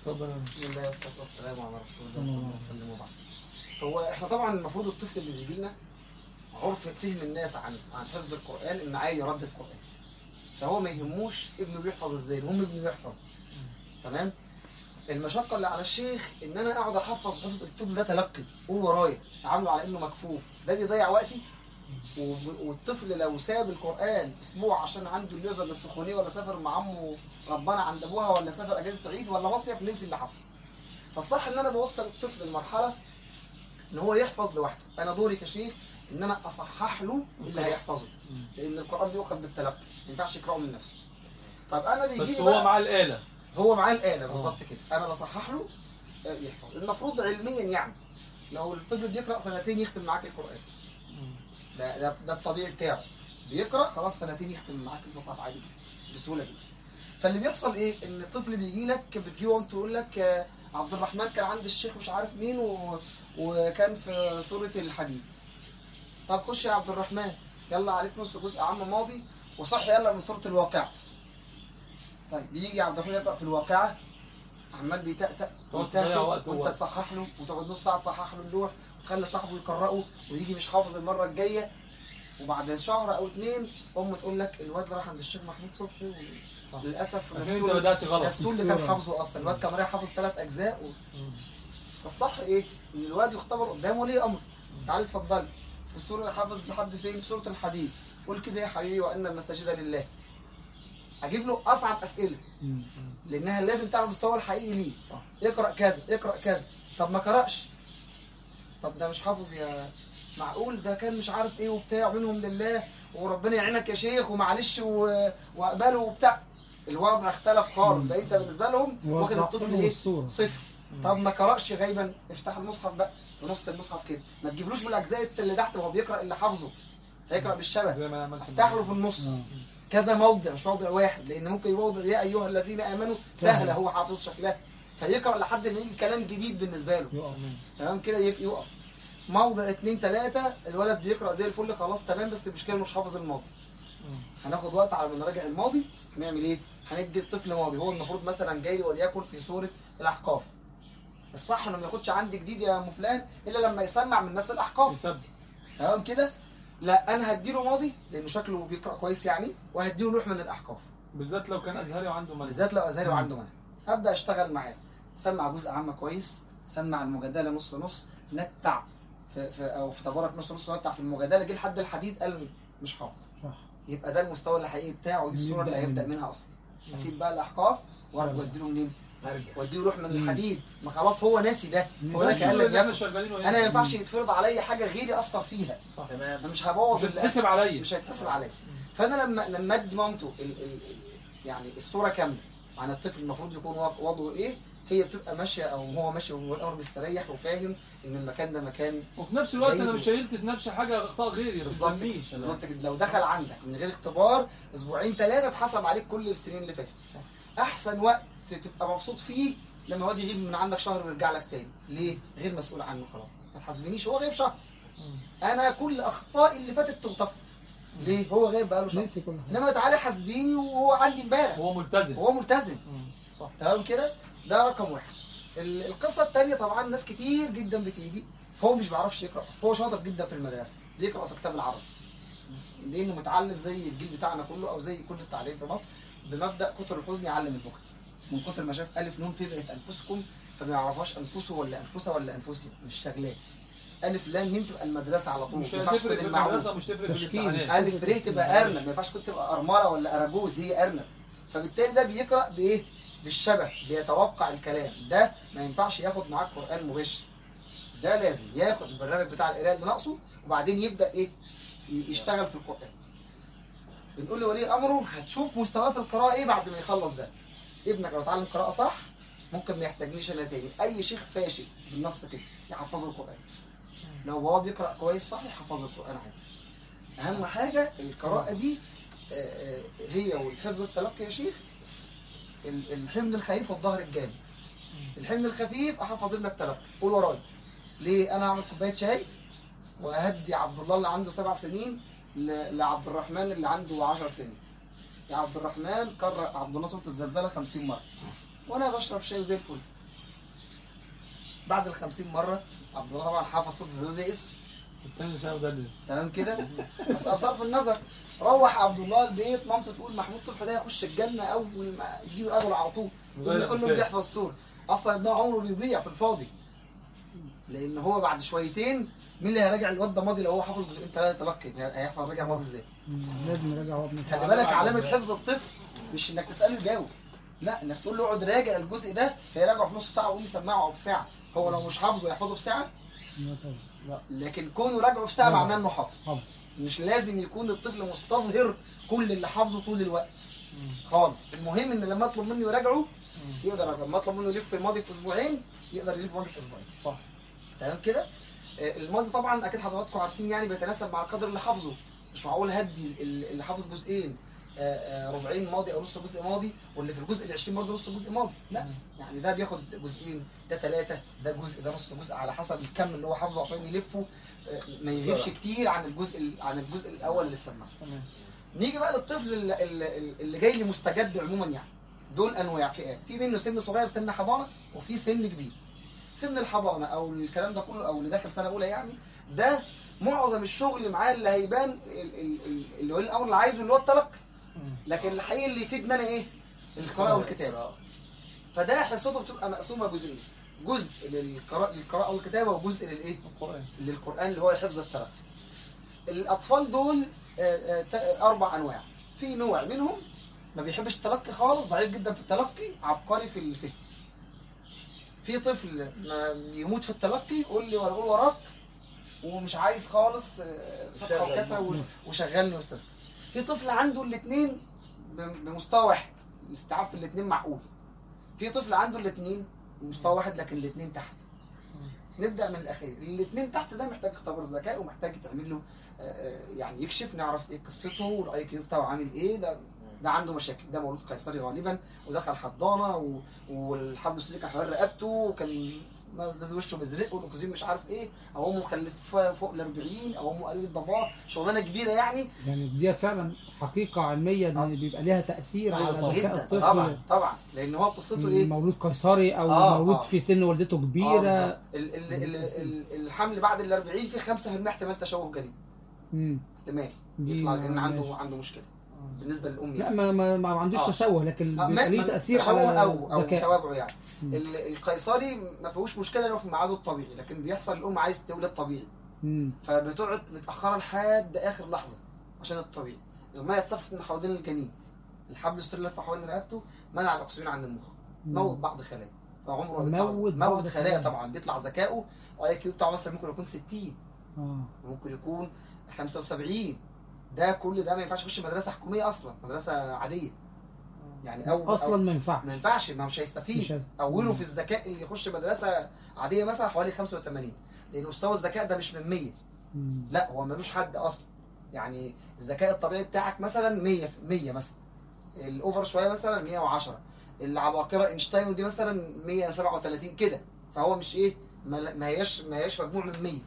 بسم الله والصلاه والسلام على رسول الله صلى الله عليه وسلم وبعد. هو احنا طبعا المفروض الطفل اللي بيجي لنا عرف فهم الناس عن حفظ القران ان عايز يردد قران، فهو ما يهموش ابنه بيحفظ ازاي، المهم ابنه يحفظ. تمام. المشقه اللي على الشيخ ان انا اقعد احفظ الطفل ده تلقي، قول ورايا، اعامله على انه مكفوف، ده بيضيع وقتي. والطفل لو ساب القرآن اسبوع عشان عنده الليفر ولا السخونيه ولا سافر مع عمه ربنا عند ابوها ولا سافر اجازه عيد ولا مصيف، نسي اللي حفظه. فالصح ان انا بوصل الطفل لمرحله ان هو يحفظ لوحده. انا دوري كشيخ ان انا اصحح له اللي هيحفظه، لان القرآن بيؤخذ بالتلقي، ما ينفعش يقراه من نفسه. طب انا بيجي بس لي هو مع الآلة، هو معاه الآلة بالظبط كده، انا بصحح له يحفظ. المفروض علميا يعني لو الطفل بيقرأ سنتين يختم معاك القرآن، ده الطبيعي بتاعه، بيقرأ خلاص سنتين يختم معاك المصحف عادي جدا بسهولة جدا. فاللي بيحصل ايه؟ ان الطفل بيجي لك بتجيبه وانت تقول لك عبد الرحمن كان عند الشيخ مش عارف مين وكان في سورة الحديد. طب خش يا عبد الرحمن، يلا عليك نص جزء عام ماضي وصح يلا من سورة الواقعة. طيب بيجي عبد الرحمن يقرأ في الواقعة، عمال بيتأتأ وانت تصحح له وتقعد نص ساعه تصحح له اللوح وتخلي صاحبه يقرأه ويجي مش حافظ المره الجايه، وبعد شهر او اتنين امه تقول لك الواد راح عند الشيخ محمود صبحي وللاسف نسول اللي كان حافظه اصلا، الواد كان رايح حافظ 3 اجزاء فالصح ايه؟ ان الواد يختبر قدامه ولي امر، تعالى اتفضل في السوره حافظ لحد فين؟ سوره الحديد، قول كده يا حبيبي وان المساجد لله. اجيب له اصعب اسئله لانها لازم تعرف المستوى الحقيقي ليه. اقرا كذا اقرا كذا. طب ما قرأش، طب ده مش حافظ يا معقول، ده كان مش عارف ايه وبتاع منهم لله وربنا يعينك يا شيخ ومعلش واقبله وبتاع. الوضع اختلف خالص، بقى انت بالنسبه لهم واخد الطفل ايه؟ صفر. طب ما قرأش غيبا، افتح المصحف بقى في نص المصحف كده، ما تجيبلوش من الاجزاء اللي تحت وهو بيقرأ اللي حافظه، هيقرأ بالشبه، افتح له في النص كذا موضع مش موضع واحد، لان ممكن موضع يا ايها الذين امنوا سهله هو حافظ شكلها فيقرأ لحد ما يجي كلام جديد بالنسبه له تمام كده يقف. موضع 2 3 الولد بيقرأ زي الفل خلاص تمام، بس المشكله مش حافظ الماضي. هناخد وقت على ما نراجع الماضي. هنعمل ايه؟ هندي الطفل ماضي، هو المفروض مثلا جاي وليكن في سوره الاحقاف، الصح انه ما ياخدش عندي جديد يا ام فلان الا لما يسمع من ناس الاحقاف تمام كده. لا انا هديله ماضي لانه شكله بيقرأ كويس يعني، وهديله لوح من الاحقاف بالذات لو كان ازهري وعنده منهج، بالذات لو ازهري وعنده منهج. هبدا اشتغل معاه، سمع جزء عامه كويس، سمع المجادله نص نص، نتع او في تبارك نص نص، نتع في المجادله، جه لحد الحديد قال مش حافظ، يبقى ده المستوى الحقيقي بتاعه، دي الصوره اللي هيبدا منها اصلا. اسيب بقى الاحقاف واديله منين؟ واديله روح من الحديد، ما خلاص هو ناسي ده، هو ده كان انا ما ينفعش يتفرض عليا حاجه غيري اثر فيها، تمام، انا مش هبوظ، مش هيتحسب عليا. فانا لما ادي مامته يعني الصوره كامله عن الطفل المفروض يكون وضعه ايه، هي بتبقى ماشيه او هو ماشي والامر مستريح وفاهم ان المكان ده مكان، وفي نفس الوقت انا مش شايلت في نفسي حاجه اخطاء غيري، بالظبط كده. لو دخل عندك من غير اختبار اسبوعين 3 اتحسب عليك كل السنين اللي فاتت. احسن وقت تبقى مبسوط فيه لما هو يغيب من عندك شهر ويرجع لك تاني، ليه؟ غير مسؤول عنه خلاص، ما تحاسبنيش هو غايب شهر، انا كل اخطائي اللي فاتت تغتفر، ليه؟ هو غايب بقاله شهر. انما تعالى حاسبيني وهو عندي امبارح، هو ملتزم صح تمام كده. ده رقم 1. القصه الثانيه طبعا ناس كتير جدا بتيجي هو مش بيعرفش يقرا، هو شاطر جدا في المدرسه، بيقرا في كتاب العربي لانه متعلم زي الجيل بتاعنا كله او زي كل التعليم في مصر بمبدا كتر الحزن يعلم البكا، من كتر ما شاف الف نون في بقت انفسكم فما يعرفهاش انفسه ولا انفسها ولا انفسهم، مش شغلاه. الف لام ميم تبقى المدرسه على طول، ما ينفعش تبقى المعروف، مش تفرق في الامتحانات. الف ر تبقى ارنب، ما ينفعش تبقى ارمله ولا اراجوز، هي ارنب. فبالتالي ده بيقرا بايه؟ بالشبه، بيتوقع الكلام، ده ما ينفعش ياخد معاك قران مباشر، ده لازم ياخد البرنامج بتاع القراءه اللي ناقصه وبعدين يبدا ايه؟ يشتغل في القران. بنقول لولي امره هتشوف مستواه في القراءه ايه بعد ما يخلص ده. ابنك لو اتعلم قراءه صح ممكن ما يحتاجنيش انا تاني، اي شيخ فاشل بالنص كده يحفظه القران، لو هو بيقرا كويس صح يحفظه القران عادي. اهم حاجه القراءه دي هي والحفظ التلقي يا شيخ، الحمل الخفيف والظهر الجامد. الحمل الخفيف احفظ ابنك تلقي، قول ورايا. ليه؟ انا هعمل كوبايه شاي واهدي عبد الله اللي عنده 7 سنين لعبد الرحمن اللي عنده 10 سنين. يا عبد الرحمن قرأ عبد الله سورة الزلزلة 50 مرة وانا بشرب شاي زي الفل. بعد ال50 مره عبد الله طبعا حافظ صوت الزلزال زي اسمه، التاني ساوي ده تمام كده. بس بصرف النظر، روح عبد الله البيت مامته تقول محمود صبحي ده يخش الجنه اول ما يجي له اجل على طول، كل كله بيحفظ سوره. اصلا ده عمره بيضيع في الفاضي، لان هو بعد شويتين مين اللي هيراجع الواد ده ماضي؟ لو هو حافظ جزئين ثلاثه تلقي هيحفظ راجع ماضي ازاي؟ لازم يراجع هو ابن خلي بالك علامه حفظ الطفل مش انك تساله يجاوب، لا، انك تقول له اقعد راجع الجزء ده فيراجعه في نص ساعه ويقوم يسمعه او في ساعه. هو لو مش حافظه يحفظه في ساعه، لكن كونه راجعه في ساعه معناه انه حافظ. مش لازم يكون الطفل مستظهر كل اللي حافظه طول الوقت خالص. المهم ان لما اطلب منه يراجعه يقدر، لما اطلب منه يلف الماضي في اسبوعين يقدر يلف الماضي في اسبوعين. صح، تمام كده. الماضي طبعا اكيد حضراتكم عارفين يعني بيتناسب مع القدر اللي حافظه. مش معقول هدي اللي حافظ جزئين ربعين ماضي او نص جزء ماضي، واللي في الجزء ال20 برضه نص جزء ماضي، لا. يعني ده بياخد جزئين، ده ثلاثه، ده جزء، ده نص جزء، على حسب الكم اللي هو حافظه عشان يلفه ما يغيبش كتير عن الجزء الاول اللي سمعه. نيجي بقى للطفل اللي جاي لي مستجد عموما. يعني دول انواع فئات، في منه سن صغير سن حضانه، وفي سن كبير. سن الحضانه او الكلام ده كله او اللي داخل سنه اولى يعني، ده معظم الشغل معاه اللي هيبان اللي هو الامر اللي عايزه اللي هو التلقي، لكن الحقيقي اللي يفيدنا انا ايه؟ القراءه والكتابه. فده حصته بتبقى مقسومه جزئين، جزء للقراءه والكتابه وجزء للايه؟ للقران اللي هو حفظ التلقي. الاطفال دول 4 انواع. في نوع منهم ما بيحبش التلقي خالص، ضعيف جدا في التلقي، عبقري في الفهم. في طفل ما يموت في التلقي، قول لي ولا اقول وراك، ومش عايز خالص فتحه وكسره وشغلني يا استاذ. في طفل عنده الاثنين بمستوى واحد، الاستيعاب في الاثنين معقول. في طفل عنده الاثنين بمستوى واحد لكن الاثنين تحت. نبدا من الاخير. الاثنين تحت ده محتاج اختبار ذكاء، ومحتاج تعمل له يعني يكشف، نعرف ايه قصته والاي كيو بتاعه عامل ايه. ده عنده مشاكل، ده مولود قيصري غالبا ودخل حضانه والحبل السوري كان حوالين رقبته، وكان لازم وشه مزرق والاكسجين مش عارف ايه، او امه مخلف فوق ال40، او امه قريبه باباه، شغلانه كبيره يعني. دي فعلا حقيقه علميه ان بيبقى ليها تاثير على ذكاء الطفل. طبعا لان هو قصته ايه؟ مولود قيصري او مولود في سن والدته كبيره. الحمل بعد ال40 في 5% احتمال تشوه جنين. احتمال يطلع الجنين عنده مشكله بالنسبه للام يعني. لا ما عندوش تشوه، لكن بيبقى ليه تاثير على او توابعه يعني. القيصري ما فيهوش مشكله لو في ميعاده الطبيعي، لكن بيحصل الام عايز تولد طبيعي، فبتقعد متاخره لحد اخر لحظه عشان الطبيعي. الميه اتصفت من حوالين الجنين، الحبل السوري لف حوالين رقبته، منع الاكسجين عند المخ، موت بعض خلايا، فعمره موت خلايا. طبعا بيطلع ذكائه اي كيو بتاعه مثلا ممكن يكون 60، ممكن يكون 75. ده كل ده ما ينفعش يخش مدرسه حكوميه اصلا، مدرسه عاديه يعني. اصلا ما ينفعش، ما مش هيستفيد. اوله في الذكاء اللي يخش مدرسه عاديه مثلا حوالي 85، لان مستوى الذكاء ده مش من 100. لا، هو ملوش حد اصلا. يعني الذكاء الطبيعي بتاعك مثلا 100 مثلا، الاوفر شويه مثلا 110، العباقره اينشتاين دي مثلا 137 كده. فهو مش ايه، ما هياش مجموع من 100.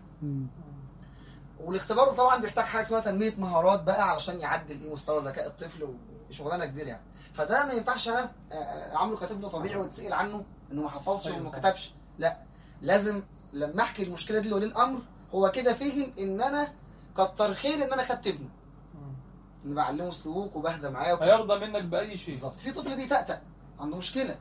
والاختبار طبعا بيحتاج حاجه اسمها تنميه مهارات بقى علشان يعدل ايه مستوى ذكاء الطفل، وشغلانه كبيره يعني. فده ما ينفعش انا اعمله كطفل طبيعي واتسال عنه انه ما حفظش وما كتبش. لا، لازم لما احكي المشكله دي لولي الامر هو كده فهم ان انا كتر خير ان انا خدت ابنه، ان بعلمه سلوك وبهدى معاه هيرضى منك باي شيء. بالظبط. في طفل بيتأتأ عنده مشكله،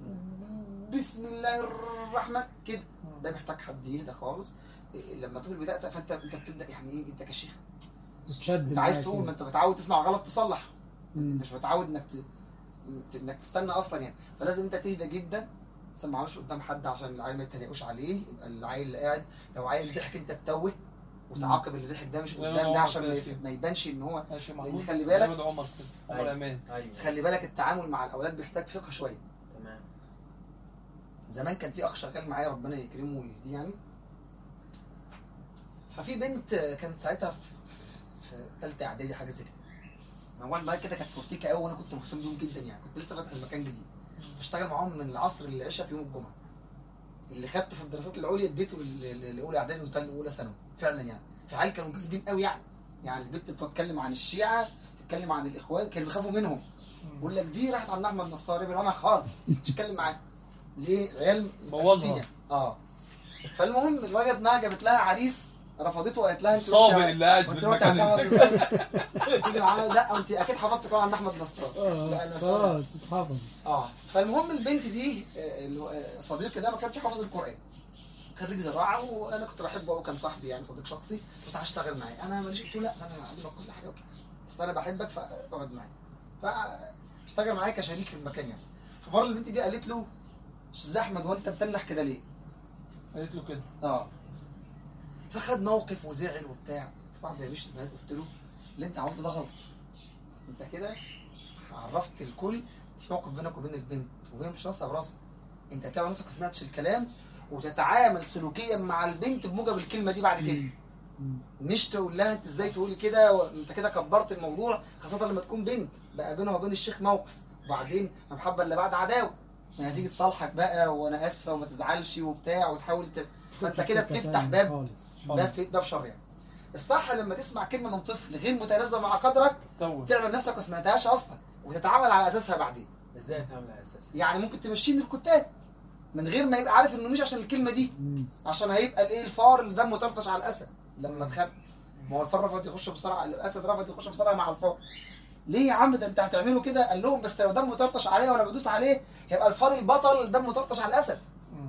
بسم الله الرحمن كده، ده محتاج حد يهدى خالص. لما طفل بيتأتأ فانت بتبدا يعني ايه، انت كشيخ انت عايز تقول، ما انت متعود تسمع غلط تصلح، مش متعود انك تستنى اصلا يعني. فلازم انت تهدى جدا، ما تسمعوش قدام حد عشان العيل ما يتريقوش عليه. يبقى العيل اللي قاعد لو عيل ضحك انت تتوه وتعاقب اللي ضحك ده مش قدام ده عشان ما يبانش ان هو. لان خلي بالك خلي بالك التعامل مع الاولاد بيحتاج فقه شويه. تمام. زمان كان في اخ شغال معايا ربنا يكرمه ويهديه يعني، ففي بنت كانت ساعتها في ثالثه اعدادي حاجه زي كده. موال معايا كده كانت فورتيكا قوي، وانا كنت مهتم بيهم جدا يعني، كنت لسه فاتح المكان جديد، بشتغل معاهم من العصر للعشاء في يوم الجمعه. اللي خدته في الدراسات العليا اديته لاولى اعدادي واولى ثانوي فعلا يعني. في عيال كانوا جامدين قوي يعني البنت بتتكلم عن الشيعه، تتكلم عن الاخوان، كانوا بيخافوا منهم. بقول لك دي راحت عند احمد نصاري من انا خالص مش اتكلم معاه ليه، عيال بوظها. فالمهم لغايه ما جابت لها عريس رفضته وقالت لها انت الصابر اللي قاعد في قلت له المكان تعالى اللي أحمد تيجي معانا. لا انت اكيد حفظت القرآن عند احمد نصران. لا انا خلاص اتحفظ. فالمهم البنت دي صديقي ده ما كانش حافظ القرآن، خريج زراعه وانا كنت بحبه وكان صاحبي يعني صديق شخصي، قلت تعالى اشتغل معايا. انا ماليش، قلت له لا انا هعلمك كل حاجه وكده، بس انا بحبك فاقعد معايا. فاشتغل معايا كشريك في المكان يعني. فمره البنت دي قالت له استاذ احمد هو انت بتنجح كده ليه؟ قالت له كده. فخد موقف وزعل وبتاع. بعد ما مشيت قلت له اللي انت عملته ده غلط، انت كده عرفت الكل في موقف بينك وبين البنت وهي مش راسها براسها، انت هتعمل نفسك ما سمعتش الكلام وتتعامل سلوكيا مع البنت بموجب الكلمه دي بعد كده، مش تقول لها انت ازاي تقولي كده وانت كده كبرت الموضوع، خاصه لما تكون بنت بقى بينها وبين الشيخ موقف، وبعدين المحبه اللي بعد عداوه، يعني هتيجي تصالحك بقى وانا اسفه وما تزعلش وبتاع وتحاول فانت كده بتفتح باب شر يعني. الصح لما تسمع كلمه من طفل غير متناسبه مع قدرك تعمل نفسك ما سمعتهاش اصلا وتتعامل على اساسها بعدين. ازاي تعمل على اساسها؟ يعني ممكن تمشيه من الكتاب من غير ما يبقى عارف انه مش عشان الكلمه دي، عشان هيبقى الايه الفار اللي دمه طرطش على الاسد لما اتخانق، ما هو الفار رفض يخش بسرعه، الاسد رفض يخش بسرعه مع الفار. ليه يا عم ده انت هتعمله كده؟ قال لهم بس لو دمه طرطش عليه وانا بدوس عليه هيبقى الفار البطل اللي دمه طرطش على الاسد.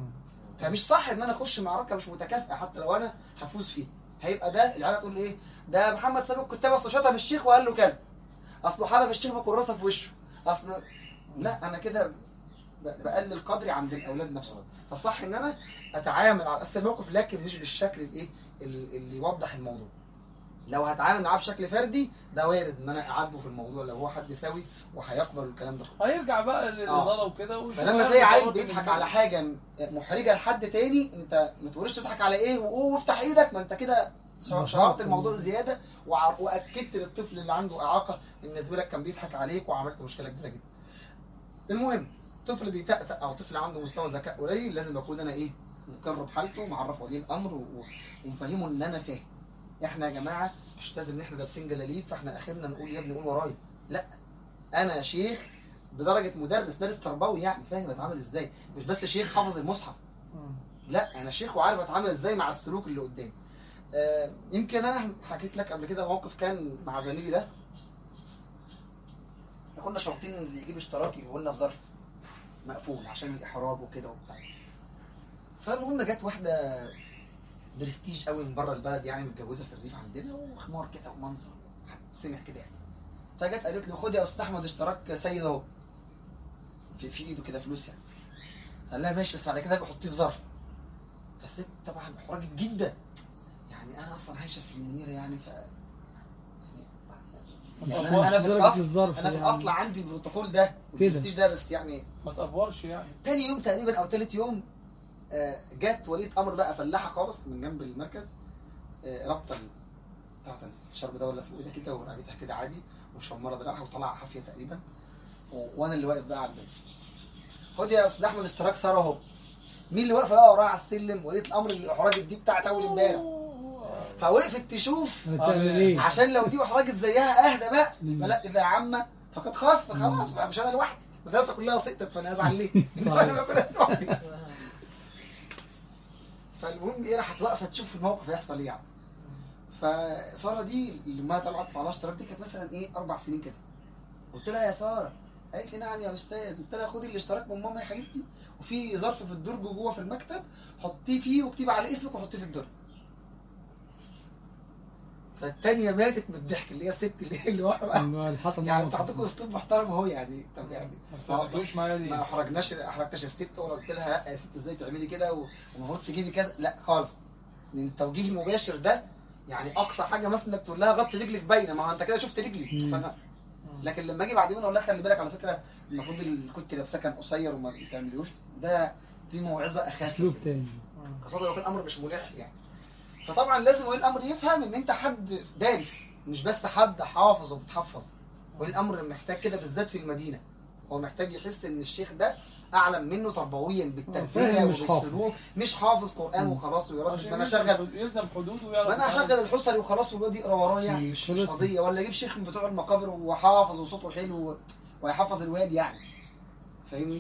فمش صح ان انا اخش معركه مش متكافئه حتى لو انا هفوز فيها. هيبقى ده العيال هتقول ايه؟ ده محمد سامي الكتاب اصله شتم الشيخ وقال له كذا، اصله حلف الشيخ بكراسه في وشه، اصل لا انا كده بقلل قدري عند الاولاد نفسهم. فصح ان انا اتعامل على اساس الموقف لكن مش بالشكل الايه اللي يوضح الموضوع. لو هتعامل معاه بشكل فردي ده وارد ان انا اعاتبه في الموضوع لو هو حد سوي وهيقبل الكلام ده. هيرجع بقى للإدارة وكده. فلما تلاقي عيل بيضحك على حاجه محرجه لحد تاني انت ما تقولش تضحك على ايه وقوم وافتح ايدك، ما انت كده شهرت الموضوع زياده واكدت للطفل اللي عنده اعاقه ان زميلك كان بيضحك عليك وعملت مشكله كبيره جدا. المهم طفل بيتأتأ او طفل عنده مستوى ذكاء قليل لازم اكون انا ايه مقرب حالته ومعرف ولي الامر ومفهمه ان انا فاهم. احنا يا جماعه مش لازم ان احنا لابسين جلاليب فاحنا اخرنا نقول يا ابني قول ورايا، لا انا شيخ بدرجه مدرس دارس تربوي يعني فاهم اتعامل ازاي، مش بس شيخ حافظ المصحف، لا انا شيخ وعارف اتعامل ازاي مع السلوك اللي قدامي. يمكن انا حكيت لك قبل كده موقف كان مع زميلي ده، احنا كنا شرطين اللي يجيب اشتراك يجيبه لنا في ظرف مقفول عشان الاحراج وكده وبتاع. فالمهم جت واحده برستيج قوي من بره البلد يعني متجوزه في الريف عندنا وخمار كده ومنظر سمح كده يعني، فجت قالت له خد يا استاذ احمد اشتراك سيد اهو في ايده كده فلوس يعني. قال لها ماشي بس بعد كده بحطيه في ظرف. فالست طبعا احرجت جدا، يعني انا اصلا عايشه في المنيره يعني يعني انا في الاصل عندي البروتوكول ده والبرستيج ده بس يعني ما تقفرش يعني. تاني يوم تقريبا او تالت يوم جت ولية امر بقى فلاحه خالص من جنب المركز، رابطه بتاعت الشرب ده ولا اسمه ايه ده كده ورقبتها كده عادي ومشمره دراعها وطلع حافيه تقريبا، وانا اللي واقف بقى على الباب. خد يا استاذ احمد اشتراك ساره اهو. مين اللي واقفه بقى ورايا على السلم؟ ولية الامر اللي احرجت دي بتاعت اول امبارح. فوقفت تشوف عشان لو دي احرجت زيها اهدى بقى لا اذا عامه فقد خاف خلاص بقى مش انا لوحدي المدرسه كلها سقطت فانا ازعل ليه؟ انا بكون لوحدي. فالمهم ايه راحت واقفه تشوف الموقف هيحصل ايه يعني. فساره دي اللي ما طلعت على اشتراك دي كانت مثلا ايه 4 سنين كده. قلت لها يا ساره، قالت لي نعم يا استاذ. قلت لها خدي الاشتراك من ماما يا حبيبتي وفي ظرف في الدرج جوه في المكتب حطيه فيه واكتبي على اسمك وحطيه في الدرج. فالتانية ماتت من الضحك اللي هي الست اللي واقفه يعني بتعطيكم اسلوب محترم اهو يعني. طب يعني ما احرجتش الست ولا قلت لها لا يا ست ازاي تعملي كده ومفروض تجيبي كذا، لا خالص. لان التوجيه المباشر ده يعني اقصى حاجه مثلا انك تقول لها غطي رجلك باينه، ما هو انت كده شفت رجلي فانا. لكن لما اجي بعد يوم اقول لها خلي بالك على فكره المفروض اللي كنت لابساه كان قصير وما تعمليهوش، دي موعظه اخاف اسلوب تاني خاصه لو كان الامر مش ملح يعني. فطبعا لازم ولي الامر يفهم ان انت حد دارس مش بس حد حافظ وبتحفظ. ولي الامر محتاج كده بالذات في المدينه، هو محتاج يحس ان الشيخ ده اعلم منه تربويا بالتربيه وبالسلوك، مش حافظ قران وخلاص ويردد. ما انا اشغل يلزم حدوده ويعرف، ما انا اشغل الحصري وخلاص والواد يقرا ورايا يعني مش قضيه، ولا اجيب شيخ من بتوع المقابر وحافظ وصوته حلو وهيحفظ الواد يعني فاهمني.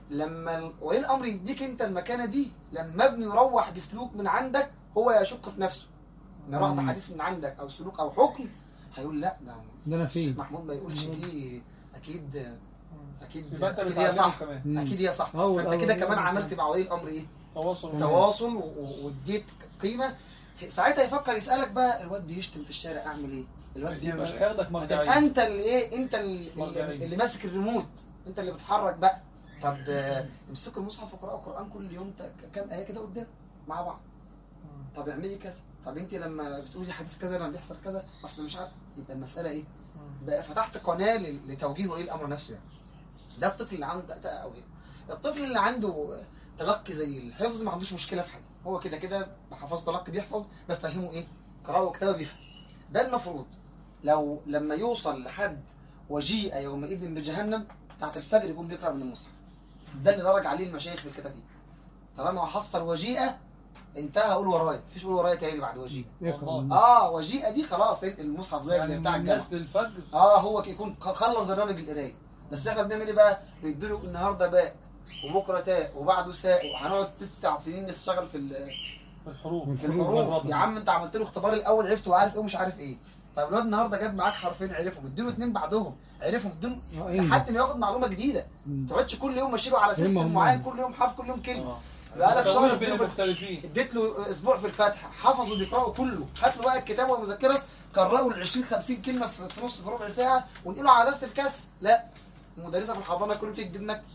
لما ولي الامر يديك انت المكانه دي، لما ابنه يروح بسلوك من عندك هو يشك في نفسه، يروح بحديث من عندك او سلوك او حكم، هيقول لا ده انا فيه الشيخ محمود ما يقولش دي، اكيد يبقى انت اكيد هي بتعلمه صح، كمان. اكيد هي صح. أول- فانت كده أول- كمان أول- عملت مع ولي الامر ايه؟ تواصل تواصل واديت قيمه. ساعتها يفكر يسالك بقى الواد بيشتم في الشارع اعمل ايه؟ الواد بيعمل يبقى ياخدك فتبقى مرجعيه. انت اللي ايه، انت مرجعية. اللي ماسك الريموت، انت اللي بتحرك بقى. طب امسكوا المصحف وقرأوا القرآن كل يوم كام آية كده قدام مع بعض. طب اعملي كذا، طب انت لما بتقولي حديث كذا لما بيحصل كذا اصل مش عارف، يبقى المسألة ايه؟ بقى فتحت قناة لتوجيه ولي الأمر نفسه يعني. ده الطفل اللي عنده أو الطفل اللي عنده تلقي زي الحفظ ما عندوش مشكلة في حاجة، هو كده كده بحفظ تلقي بيحفظ، بفهمه ايه؟ قراءة وكتابة بيفهم. ده المفروض لما يوصل لحد وجيء يومئذ بجهنم بتاعت الفجر يكون بيقرأ من المصحف. ده اللي درج عليه المشايخ في الكتاتيب. طالما حصل وجيئة انتهى قول ورايا، مفيش قول ورايا تاني بعد وجيئة. وجيئة دي خلاص المصحف زي يعني بتاع الجامعة. الناس للفجر. هو يكون خلص برنامج القرايه، بس احنا بنعمل ايه بقى؟ بيديله النهارده باء وبكره تاء وبعده ساء، وهنقعد 9 سنين نشتغل في الحروف. الحروف. يا عم انت عملت له اختبار الاول عرفت وعارف ايه ومش عارف ايه. طب الواد النهارده جاب معاك حرفين عرفهم، اديله 2 بعدهم عرفهم، اديله لحد ما ياخد معلومه جديده. ما تقعدش كل يوم ماشي له على سيستم معين، كل يوم حرف كل يوم كلمه. بقالك شهر اديت له اسبوع في الفاتحه حفظ وبيقراه كله، هات له بقى الكتاب والمذكره قرأوا ال 20 50 كلمه في نص في ربع ساعه ونقله على درس الكسر. لا، المدرسه في الحضانه كل فيه تجيب لك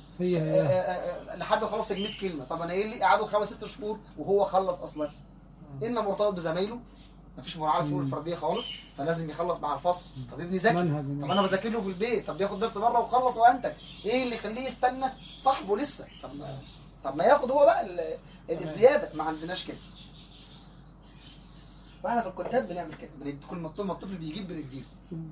لحد ما خلص ال 100 كلمه. طب انا ايه اللي قعدوا 5 6 شهور وهو خلص اصلا؟ اما مرتبط بزمايله مفيش مراعاه للفروق الفرديه خالص، فلازم يخلص مع الفصل. طب ابني ذاكر، طب انا بذاكر له في البيت، طب بياخد درس بره وخلص وانتج. ايه اللي يخليه يستنى صاحبه لسه؟ طب ما ياخد هو بقى الزياده. ما عندناش كده. واحنا في الكتاب بنعمل كده، كل ما الطفل بيجيب بنديله،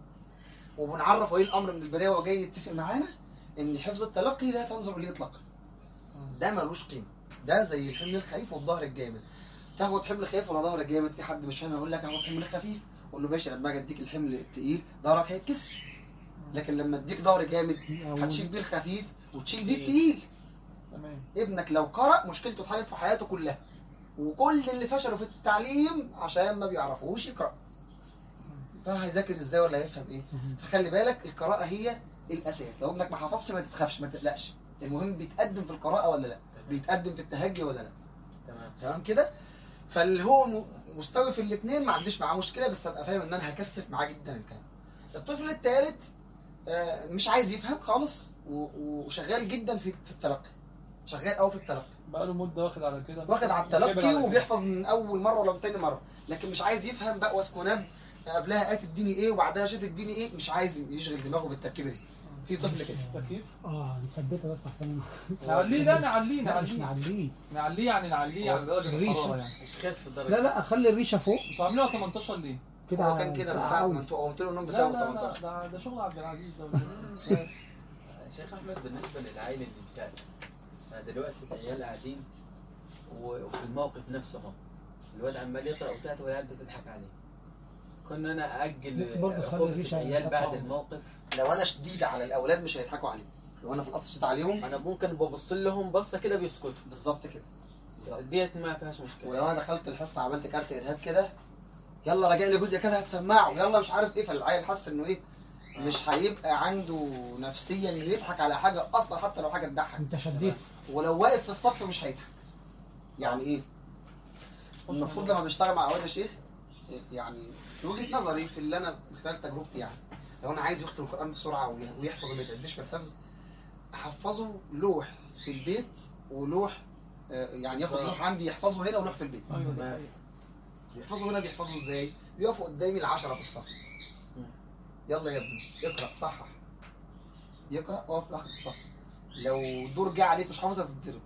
وبنعرف ولي الامر من البدايه وهو جاي يتفق معانا ان حفظ التلقي لا تنظر اليه اطلاقا. ده ملوش قيمه، ده زي الحمل الخفيف والظهر الجامد. تاخد حمل خفيف ولا ظهر جامد؟ في حد مش فاهم يقول لك هاخد حمل خفيف، قول له ماشي لما اجي اديك الحمل الثقيل ظهرك هيتكسر، لكن لما اديك ظهر جامد هتشيل بيه الخفيف وتشيل بيه الثقيل. تمام. ابنك لو قرأ مشكلته اتحلت في حياته كلها، وكل اللي فشلوا في التعليم عشان ما بيعرفوش يقرأ، فهيذاكر ازاي ولا هيفهم ايه؟ فخلي بالك القراءة هي الاساس. لو ابنك ما حفظش ما تتخافش، ما تقلقش، المهم بيتقدم في القراءة ولا لا، بيتقدم في التهجي ولا لا. تمام كده. فاللي هو مستوي في الاثنين ما عنديش معاه مشكله، بس ابقى فاهم ان انا هكثف معاه جدا الكلام. الطفل الثالث مش عايز يفهم خالص وشغال جدا في التلقي، شغال قوي في التلقي، بقى له مده واخد على كده، واخد على التلقي وبيحفظ من اول مره ولا من ثاني مره، لكن مش عايز يفهم بقى واسكوناب قبلها ات اديني ايه وبعدها جت اديني ايه، مش عايز يشغل دماغه بالتركيبه دي. في طفل كده تكييف نثبته بس احسن. نعليه. لا نعليه يعني درجه الحراره يعني خف الدرجه. لا اخلي الريشه فوق. انتوا عاملينها 18 ليه؟ كده هو كان كده من ساعه ما انتوا قمتوا له النوم بسبب 18. لا ده شغل عبد العزيز ده. شيخ احمد بالنسبه للعيل اللي بتاعي دلوقتي العيال قاعدين وفي الموقف نفسه الواد عمال يقرا وبتاعته والعيال بتضحك عليه، كنا انا اجل عقوبه العيال بعد الموقف. لو انا شديد على الاولاد مش هيضحكوا عليه، لو انا في الاصل شديد عليهم انا ممكن ببص لهم بصه كده بيسكتوا. بالظبط كده ديت ما فيهاش مشكله. ولو انا دخلت الحصه عملت كارت ارهاب كده، يلا راجع لي جزء كذا هتسمعه، يلا مش عارف ايه، فالعيل حس انه ايه، مش هيبقى عنده نفسيا انه يضحك على حاجه اصلا، حتى لو حاجه تضحك انت شديت. ولو واقف في الصف مش هيضحك. يعني ايه؟ المفروض لما بشتغل مع اولاد الشيخ، يعني في وجهه نظري في اللي انا من خلال تجربتي، يعني لو انا عايز يختم القران بسرعه ويحفظ وما يتعدش في الحفظ، احفظه لوح في البيت ولوح يعني ياخد لوح عندي يحفظه هنا ولوح في البيت. ايوه بيحفظوا هنا. بيحفظوا ازاي؟ بيقفوا قدامي ال10 في الصف، يلا يا ابني اقرا صحح، يقرا اقف اخد الصف، لو دور جه عليك مش حافظ هتتضرب.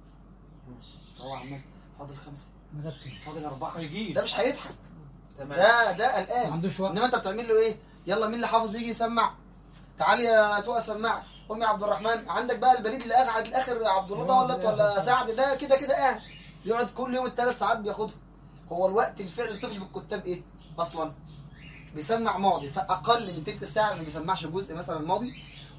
هو عمال فاضل 5 فاضل 4، ده مش هيضحك، ده قلقان. انما انت بتعمل له ايه؟ يلا مين اللي حافظ يجي يسمع، تعالي يا توقع سمع، قوم يا عبد الرحمن، عندك بقى البريد اللي قاعد الاخر عبد الله ده ولا سعد ده كده قاعد يقعد كل يوم ال3 ساعات بياخدهم. هو الوقت الفعل الطفل في الكتاب ايه اصلا؟ بيسمع ماضي، فاقل من تلت ساعه ما بيسمعش جزء مثلا ماضي،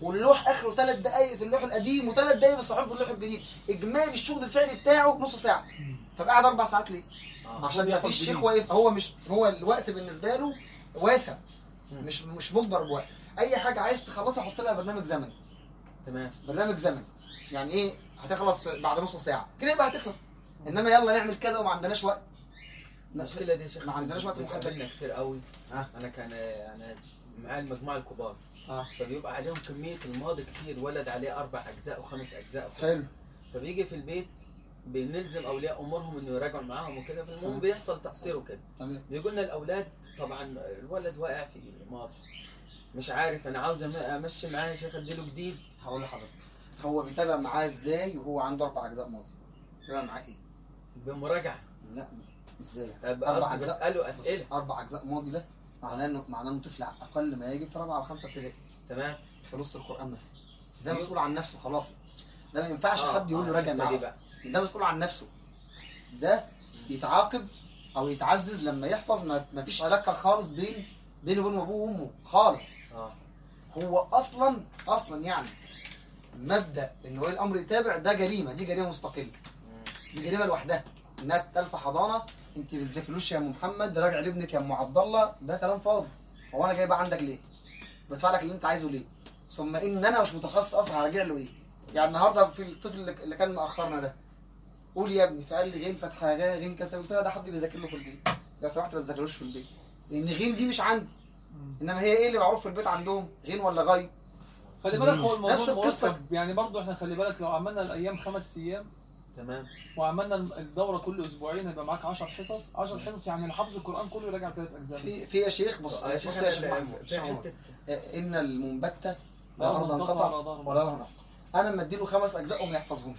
واللوح اخره 3 دقائق في اللوح القديم و3 دقائق بالصحيح في اللوح الجديد، اجمالي الشغل الفعلي بتاعه نص ساعه. طب قاعد 4 ساعات ليه؟ عشان ما فيش شيخ واقف. هو الوقت بالنسبه له واسع، مش مجبر بوقت. اي حاجه عايز تخلصها حط لها برنامج زمني. تمام. برنامج زمني يعني ايه؟ هتخلص بعد نص ساعه كده يبقى هتخلص. انما يلا نعمل كذا وما عندناش وقت. المشكله دي يا شيخ ما عندناش وقت محدد كتير قوي. انا كان يعني مع المجموعه الكبار فبيبقى عليهم كميه الماضي كتير، ولد عليه 4 أجزاء و5 أجزاء. حلو. فبيجي في البيت بنلزم اولياء امورهم انه يراجعوا معاهم وكده، فالمهم بيحصل تقصير وكده. بيقول لنا الاولاد طبعا الولد واقع في ماضي مش عارف، انا عاوز امشي معاه يا شيخ اديله جديد. هقول لحضرتك هو بيتابع معاه ازاي وهو عنده 4 أجزاء ماضي؟ بيتابع معاه ايه؟ بمراجعه. لا ازاي؟ 4 أجزاء. بساله اسئله. 4 أجزاء ماضي ده معناه انه طفل اقل ما يجب في 4 و5 ابتدائي. تمام. في نص القران مثلا. ده مسؤول عن نفسه خلاص. ده ما ينفعش حد يقول له راجع معاه. ده مسؤول عن نفسه. ده يتعاقب او يتعزز لما يحفظ. ما فيش علاقه خالص بينه وبين ابوه وامه خالص. هو اصلا يعني مبدا ان ولي الامر يتابع ده جريمه. دي جريمه مستقله. دي جريمه لوحدها. انها تتلف حضانه. انت بتذاكرلوش يا ام محمد، راجع لابنك يا ام عبد الله، ده كلام فاضي. هو انا جايبه عندك ليه؟ بدفع لك اللي انت عايزه ليه؟ ثم ان انا مش متخصص اصلا هراجع له ايه؟ يعني النهارده في الطفل اللي كان مأخرنا ده، قول يا ابني، فقال لي غين فتحه غا غين كسر. قلت له ده حد بيذاكر له في البيت، لو سمحت ما تذاكرلوش في البيت، لان غين دي مش عندي. انما هي ايه اللي معروف في البيت عندهم؟ غين ولا غاي؟ خلي بالك هو الموضوع مركب يعني برضه. احنا خلي بالك لو عملنا الايام 5 ايام تمام وعملنا الدوره كل اسبوعين هيبقى معاك 10 حصص. 10 حصص يعني حافظ القران كله يراجع 3 اجزاء. في يا شيخ بص يا شيخ ان المنبتة لا ارضا قطع ولا ظهر نفق. انا لما اديله 5 أجزاء وما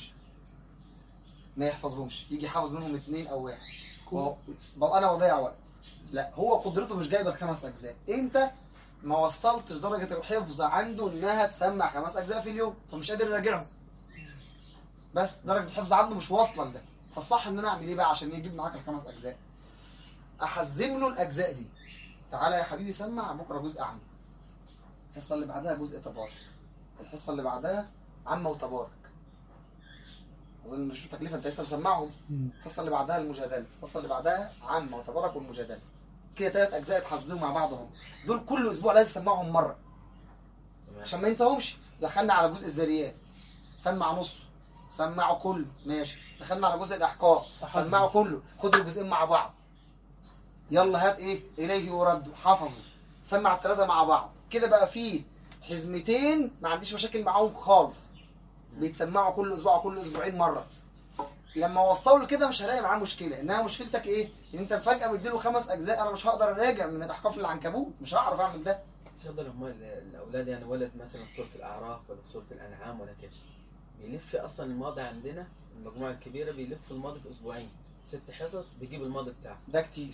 يحفظهمش يجي حافظ منهم 2 أو 1 انا بضيع وقت. لا، هو قدرته مش جايبه ال5 أجزاء. انت ما وصلتش درجه الحفظ عنده انها تسمع 5 أجزاء في اليوم، فمش قادر يراجعهم. بس درجه الحفظ عنده مش واصله لده. فالصح ان انا اعمل ايه بقى عشان يجيب معاك ال5 أجزاء؟ احزم له الاجزاء دي. تعالى يا حبيبي سمع بكره جزء عام، الحصه اللي بعدها جزء تبارك، الحصه اللي بعدها عامه وتبارك. اظن مش تكلفه، انت لسه مسمعهم. الحصه اللي بعدها المجادله، الحصه اللي بعدها عامه وتبارك والمجادله. كده 3 أجزاء يتحزموا مع بعضهم. دول كل اسبوع لازم تسمعهم مره عشان ما ينساهمش. دخلنا على جزء الذريات، سمع نصه، سمعه كله، ماشي. دخلنا على جزء الاحقاف، سمعه كله، خدوا الجزئين مع بعض، يلا هات ايه اليه ورد، حفظوا، سمع ال3 مع بعض. كده بقى فيه حزمتين ما عنديش مشاكل معاهم خالص، بيتسمعوا كل اسبوع كل اسبوعين مره. لما وصلوا لكده مش هلاقي معاه مشكله. انها مشكلتك ايه؟ ان انت فجاه مديله 5 أجزاء. انا مش هقدر اراجع من الاحقاف للعنكبوت، مش هعرف اعمل ده. تقدر هم الاولاد يعني ولد مثلا في سوره الاعراف ولا في سوره الانعام ولا كده بيلف اصلا الماضي عندنا. المجموعه الكبيره بيلف الماضي في اسبوعين 6 حصص بيجيب الماضي بتاعه. ده كتير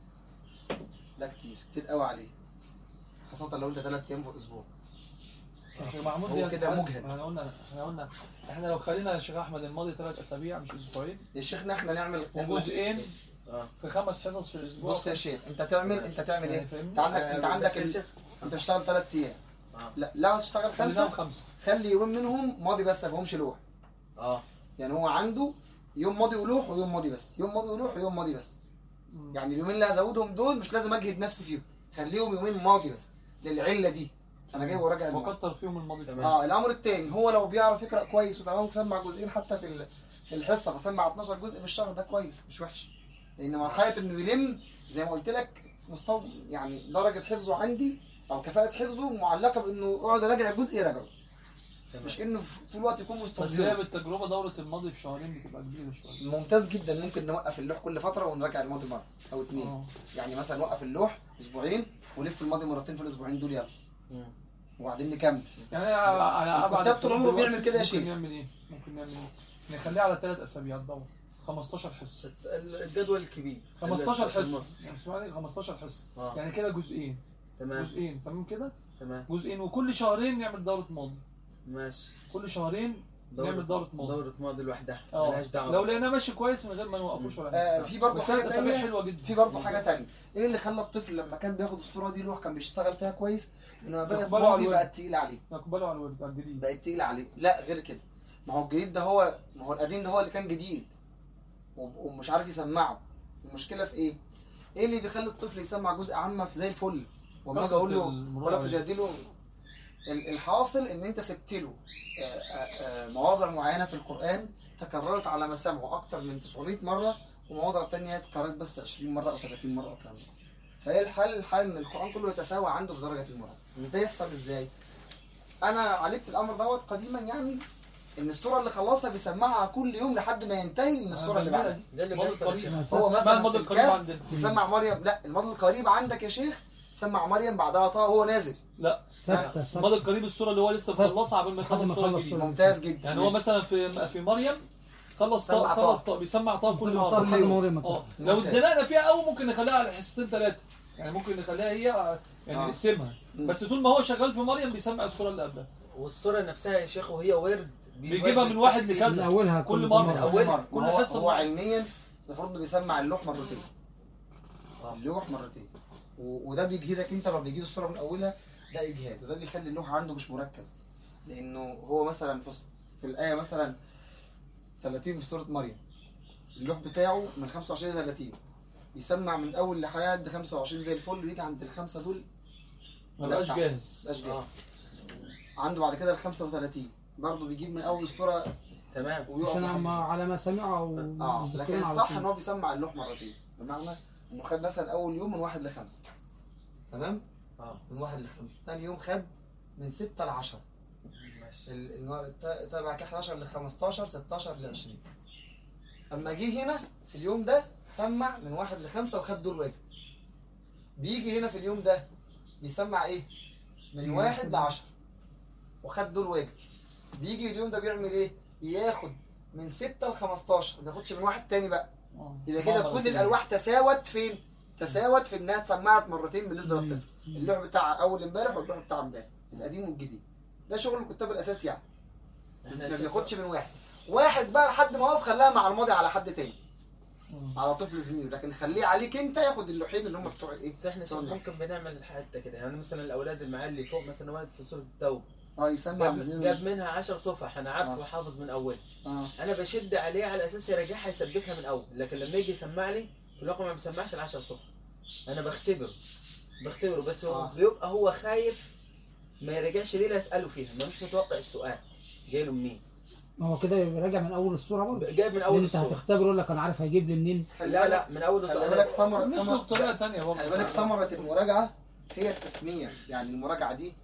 قوي عليه، خاصه لو انت 3 ايام في اسبوع. هو كده مجهد. احنا لو خلينا يا شيخ احمد الماضي 3 أسابيع مش اسبوعين يا شيخنا، احنا نعمل جزئين في 5 حصص في الاسبوع. بص يا شيخ، انت تعمل ايه؟ انت عندك انت تشتغل 3 ايام. لا هتشتغل 5. خلي يومين منهم ماضي بس، ما فيهمش لوح. يعني هو عنده يوم ماضي ولوح ويوم ماضي بس، يوم ماضي ولوح ويوم ماضي بس. يعني اليومين اللي هزودهم دول مش لازم اجهد نفسي فيهم، خليهم يومين ماضي بس للعله دي. انا جاي وراجع وكتر فيهم الماضي كمان. الامر الثاني، هو لو بيعرف يقرا كويس وتمام وسمع جزئين حتى في الحصه، فسمع 12 جزء في الشهر، ده كويس مش وحش. لان مرحله انه يلم زي ما قلت لك مستوى، يعني درجه حفظه عندي او كفاءه حفظه معلقه بانه يقعد يراجع الجزء يراجعه، مش انه طول الوقت يكون مستظهر. بس هي بالتجربه دوره الماضي في شهرين بتبقى كبيره شويه. ممتاز جدا. ممكن نوقف اللوح كل فتره ونراجع الماضي مره او 2. يعني مثلا نوقف اللوح اسبوعين ونلف الماضي مرتين في الاسبوعين دول، يلا وبعدين نكمل. يعني على الكتاب طول عمره بيعمل كده يا شيخ. ممكن نعمل ايه؟ نخليها على 3 أسابيع الدوره 15 حصه. الجدول الكبير 15 حصه يعني اسمعني 15 حصه يعني كده جزئين. تمام. جزئين تمام كده. تمام. جزئين وكل شهرين نعمل دوره ماضي. ماشي. كل شهرين نعمل دورة ماضي. دورة ماضي لوحدها اه ملهاش دعوة. لو لقيناه ماشي كويس من غير ما نوقفوش ولا حاجه. في برضه بس حاجه الاسابيع ثانيه، حلوه جدا. في برضه حاجه ثانيه، ايه اللي خلى الطفل لما كان بياخد الصوره دي لوح كان بيشتغل فيها كويس؟ انما بقت يقبلوا على ماضي الولد. بقت تقيله عليه، نقبله على الورد على الجديد. بقت تقيله عليه. لا غير كده، ما هو الجديد ده هو، ما هو القديم ده هو اللي كان جديد ومش عارف يسمعه. المشكله في ايه؟ ايه اللي بيخلي الطفل يسمع جزء عامه في زي الفل وما اجي كثرة اقول له المراجعة. ولا تجادله؟ الحاصل ان انت سبت له مواضع معينه في القران تكررت على مسامعه اكتر من 900 مره، ومواضع تانية اتكررت بس 20 مره او 30 مره او الكلام ده. فايه الحل؟ الحل ان القران كله يتساوى عنده في درجه المراجعه. ده يحصل ازاي؟ انا عالجت الامر دوت قديما، يعني ان السوره اللي خلصها بيسمعها كل يوم لحد ما ينتهي من السوره اللي بعدها. ده اللي ماضي بيحصل يا قريب. شيخ. هو اسمها مثلا الماضي في القريب الكهف عندنا. يسمع مريم، لا الماضي القريب عندك يا شيخ يسمع مريم بعدها طه وهو نازل. لا ثابته الماضي القريب الصوره اللي هو لسه مخلصها قبل ما لحد ما يخلص الصوره يخلص الجديده. الصورة. ممتاز جدا. يعني هو مثلا في مريم خلص سمع طاق، خلص طاق. طاق، بيسمع طاق كل بيسمع مره. طاق لحد ما مريم اه تطلع. لو ممتاز. اتزنقنا فيها قوي ممكن نخليها على حصتين ثلاثه، يعني ممكن نخليها هي يعني نقسمها. بس طول ما هو شغال في مريم بيسمع الصوره اللي قبلها. والصورة نفسها يا شيخ وهي ورد بيجيبها من واحد من لكذا اولها كل مرة. من كل أولها. مرة. كل هو حصة هو مرة. علميا المفروض انه بيسمع اللوح مرتين. آه. اللوح مرتين وده بيجهدك انت لما بيجيب الصوره من اولها، ده اجهاد، وده بيخلي اللوح عنده مش مركز. لانه هو مثلا في الايه مثلا 30 في سوره مريم، اللوح بتاعه من 25 ل 30 يسمع من اول لحد 25 زي الفل، ويجي عند الخمسه دول ما بقاش جاهز. مبقاش جاهز. عنده بعد كده ال 35 برضه بيجيب من اول الصوره تمام. ويقف عشان لحد على ما سمعه لكن الصح ان هو بيسمع اللوح مرتين، بمعنى انه خد مثلا اول يوم من 1 ل 5، تمام؟ من 1 ل 5. ثاني يوم خد من 6 ل 10، ماشي. تابع كده 11 ل 15، 16 ل 20. اما جه هنا في اليوم ده سمع من 1 ل 5 وخد دور واجب. بيجي هنا في اليوم ده بيسمع ايه؟ من 1 ل 10 وخد دور واجب. بيجي اليوم ده بيعمل ايه؟ بياخد من 6 ل 15، ما بياخدش من واحد تاني بقى. يبقى كده كل الالواح تساوت فين؟ تساوت في انها اتسمعت مرتين بالنسبه للطفل. اللوح بتاع اول امبارح واللوح بتاع امبارح، القديم والجديد. ده شغل الكتاب الاساسي يعني. ما بياخدش من واحد بقى لحد ما وقف خلاها مع الماضي على حد تاني، على طفل زميله، لكن خليه عليك انت ياخد اللوحين اللي هم بتوع الايه؟ بس احنا شوف ممكن بنعمل حته كده، يعني مثلا الاولاد المعالي اللي فوق مثلا ولد في سوره التوبه يسمع جاب منها 10 صفح، انا عارفه وحافظ من اول. انا بشد عليه على اساس يرجعها يثبتها من اول، لكن لما يجي يسمع لي في الواقع ما بيسمعش ال10 صفح. انا بختبره بس هو بيبقى هو خايف ما يرجعش ليه، لا يساله فيها، ما مش متوقع السؤال جاي له منين. ما هو كده راجع من اول الصوره برضه، جايب من اول انت الصوره. هتختبره يقول لك انا عارف هيجيب لي منين. لا من اول خلي الصوره. بالك نسلك طريقه ثانيه برضه. خلي بالك ثمره المراجعه هي التسميع، يعني المراجعه دي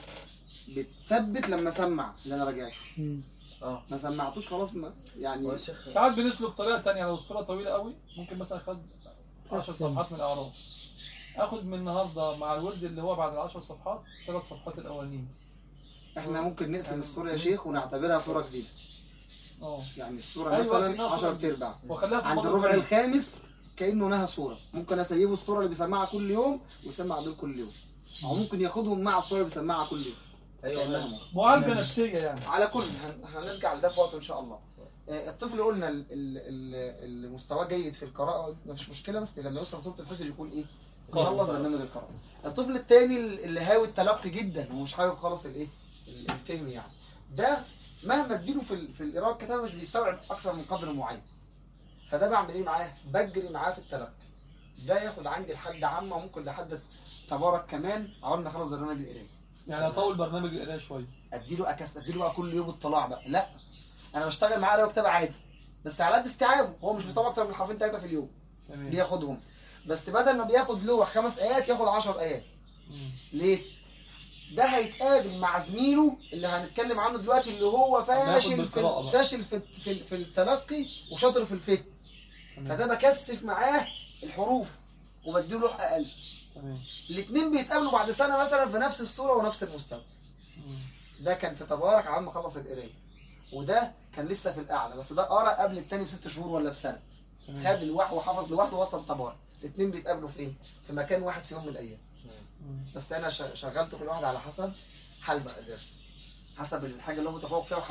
بتثبت لما سمع اللي انا راجعه. ما سمعتوش خلاص يعني. ساعات بنسلك طريقه ثانيه، لو الصوره طويله قوي ممكن مثلا خد 10 صفحات من الاعراف، اخد من النهارده مع الورد اللي هو بعد ال10 صفحات 3 صفحات الاولانيين. احنا ممكن نقسم الصوره يا شيخ ونعتبرها صوره جديده. يعني الصوره مثلا 10 ارباع، عند الربع الخامس كانه نهى صوره، ممكن اسيبه الصوره اللي بيسمعها كل يوم ويسمع دول كل يوم، او ممكن ياخدهم مع الصوره اللي بيسمعها كل يوم. ايوه معالجه نفسيه يعني. على كل هنرجع لده في وقت ان شاء الله. الطفل قلنا المستوى جيد في القراءه مفيش مشكله، بس لما يوصل صوره الفجر يكون ايه؟ يخلص برنامج القراءه. الطفل الثاني اللي هاوي التلقي جدا ومش حابب خالص الايه؟ الفهم يعني، ده مهما اديله في القراءه والكتابه مش بيستوعب اكثر من قدر معين. فده بعمل ايه معاه؟ بجري معاه في التلقي. ده ياخد عندي لحد عامه وممكن لحد تبارك كمان عقبال ما اخلص برنامج القرايه. يعني اطول برنامج القرايه شويه. اديله بقى كل يوم اطلاع بقى. لا انا بشتغل معاه قرايه وكتابه عادي بس على قد استيعابه، هو مش بيستوعب اكتر من حرفين 3 في اليوم. بياخدهم، بس بدل ما بياخد لوح 5 ايات ياخد 10 ايات. ليه؟ ده هيتقابل مع زميله اللي هنتكلم عنه دلوقتي اللي هو فاشل في التلقي وشاطر في الفهم. فده بكثف معاه الحروف وبديله لوح اقل. الاثنين بيتقابلوا بعد سنه مثلا في نفس الصوره ونفس المستوى. ده كان في تبارك عم خلص القرايه، وده كان لسه في الاعلى، بس ده قرا قبل الثاني ب6 شهور ولا بسنه. خد لوحده وحفظ لوحده ووصل تبارك. الاثنين بيتقابلوا فين؟ في مكان واحد في يوم من الايام. بس انا شغلت كل واحد على حسب حالته، حسب الحاجه اللي هو متفوق فيها وحابب.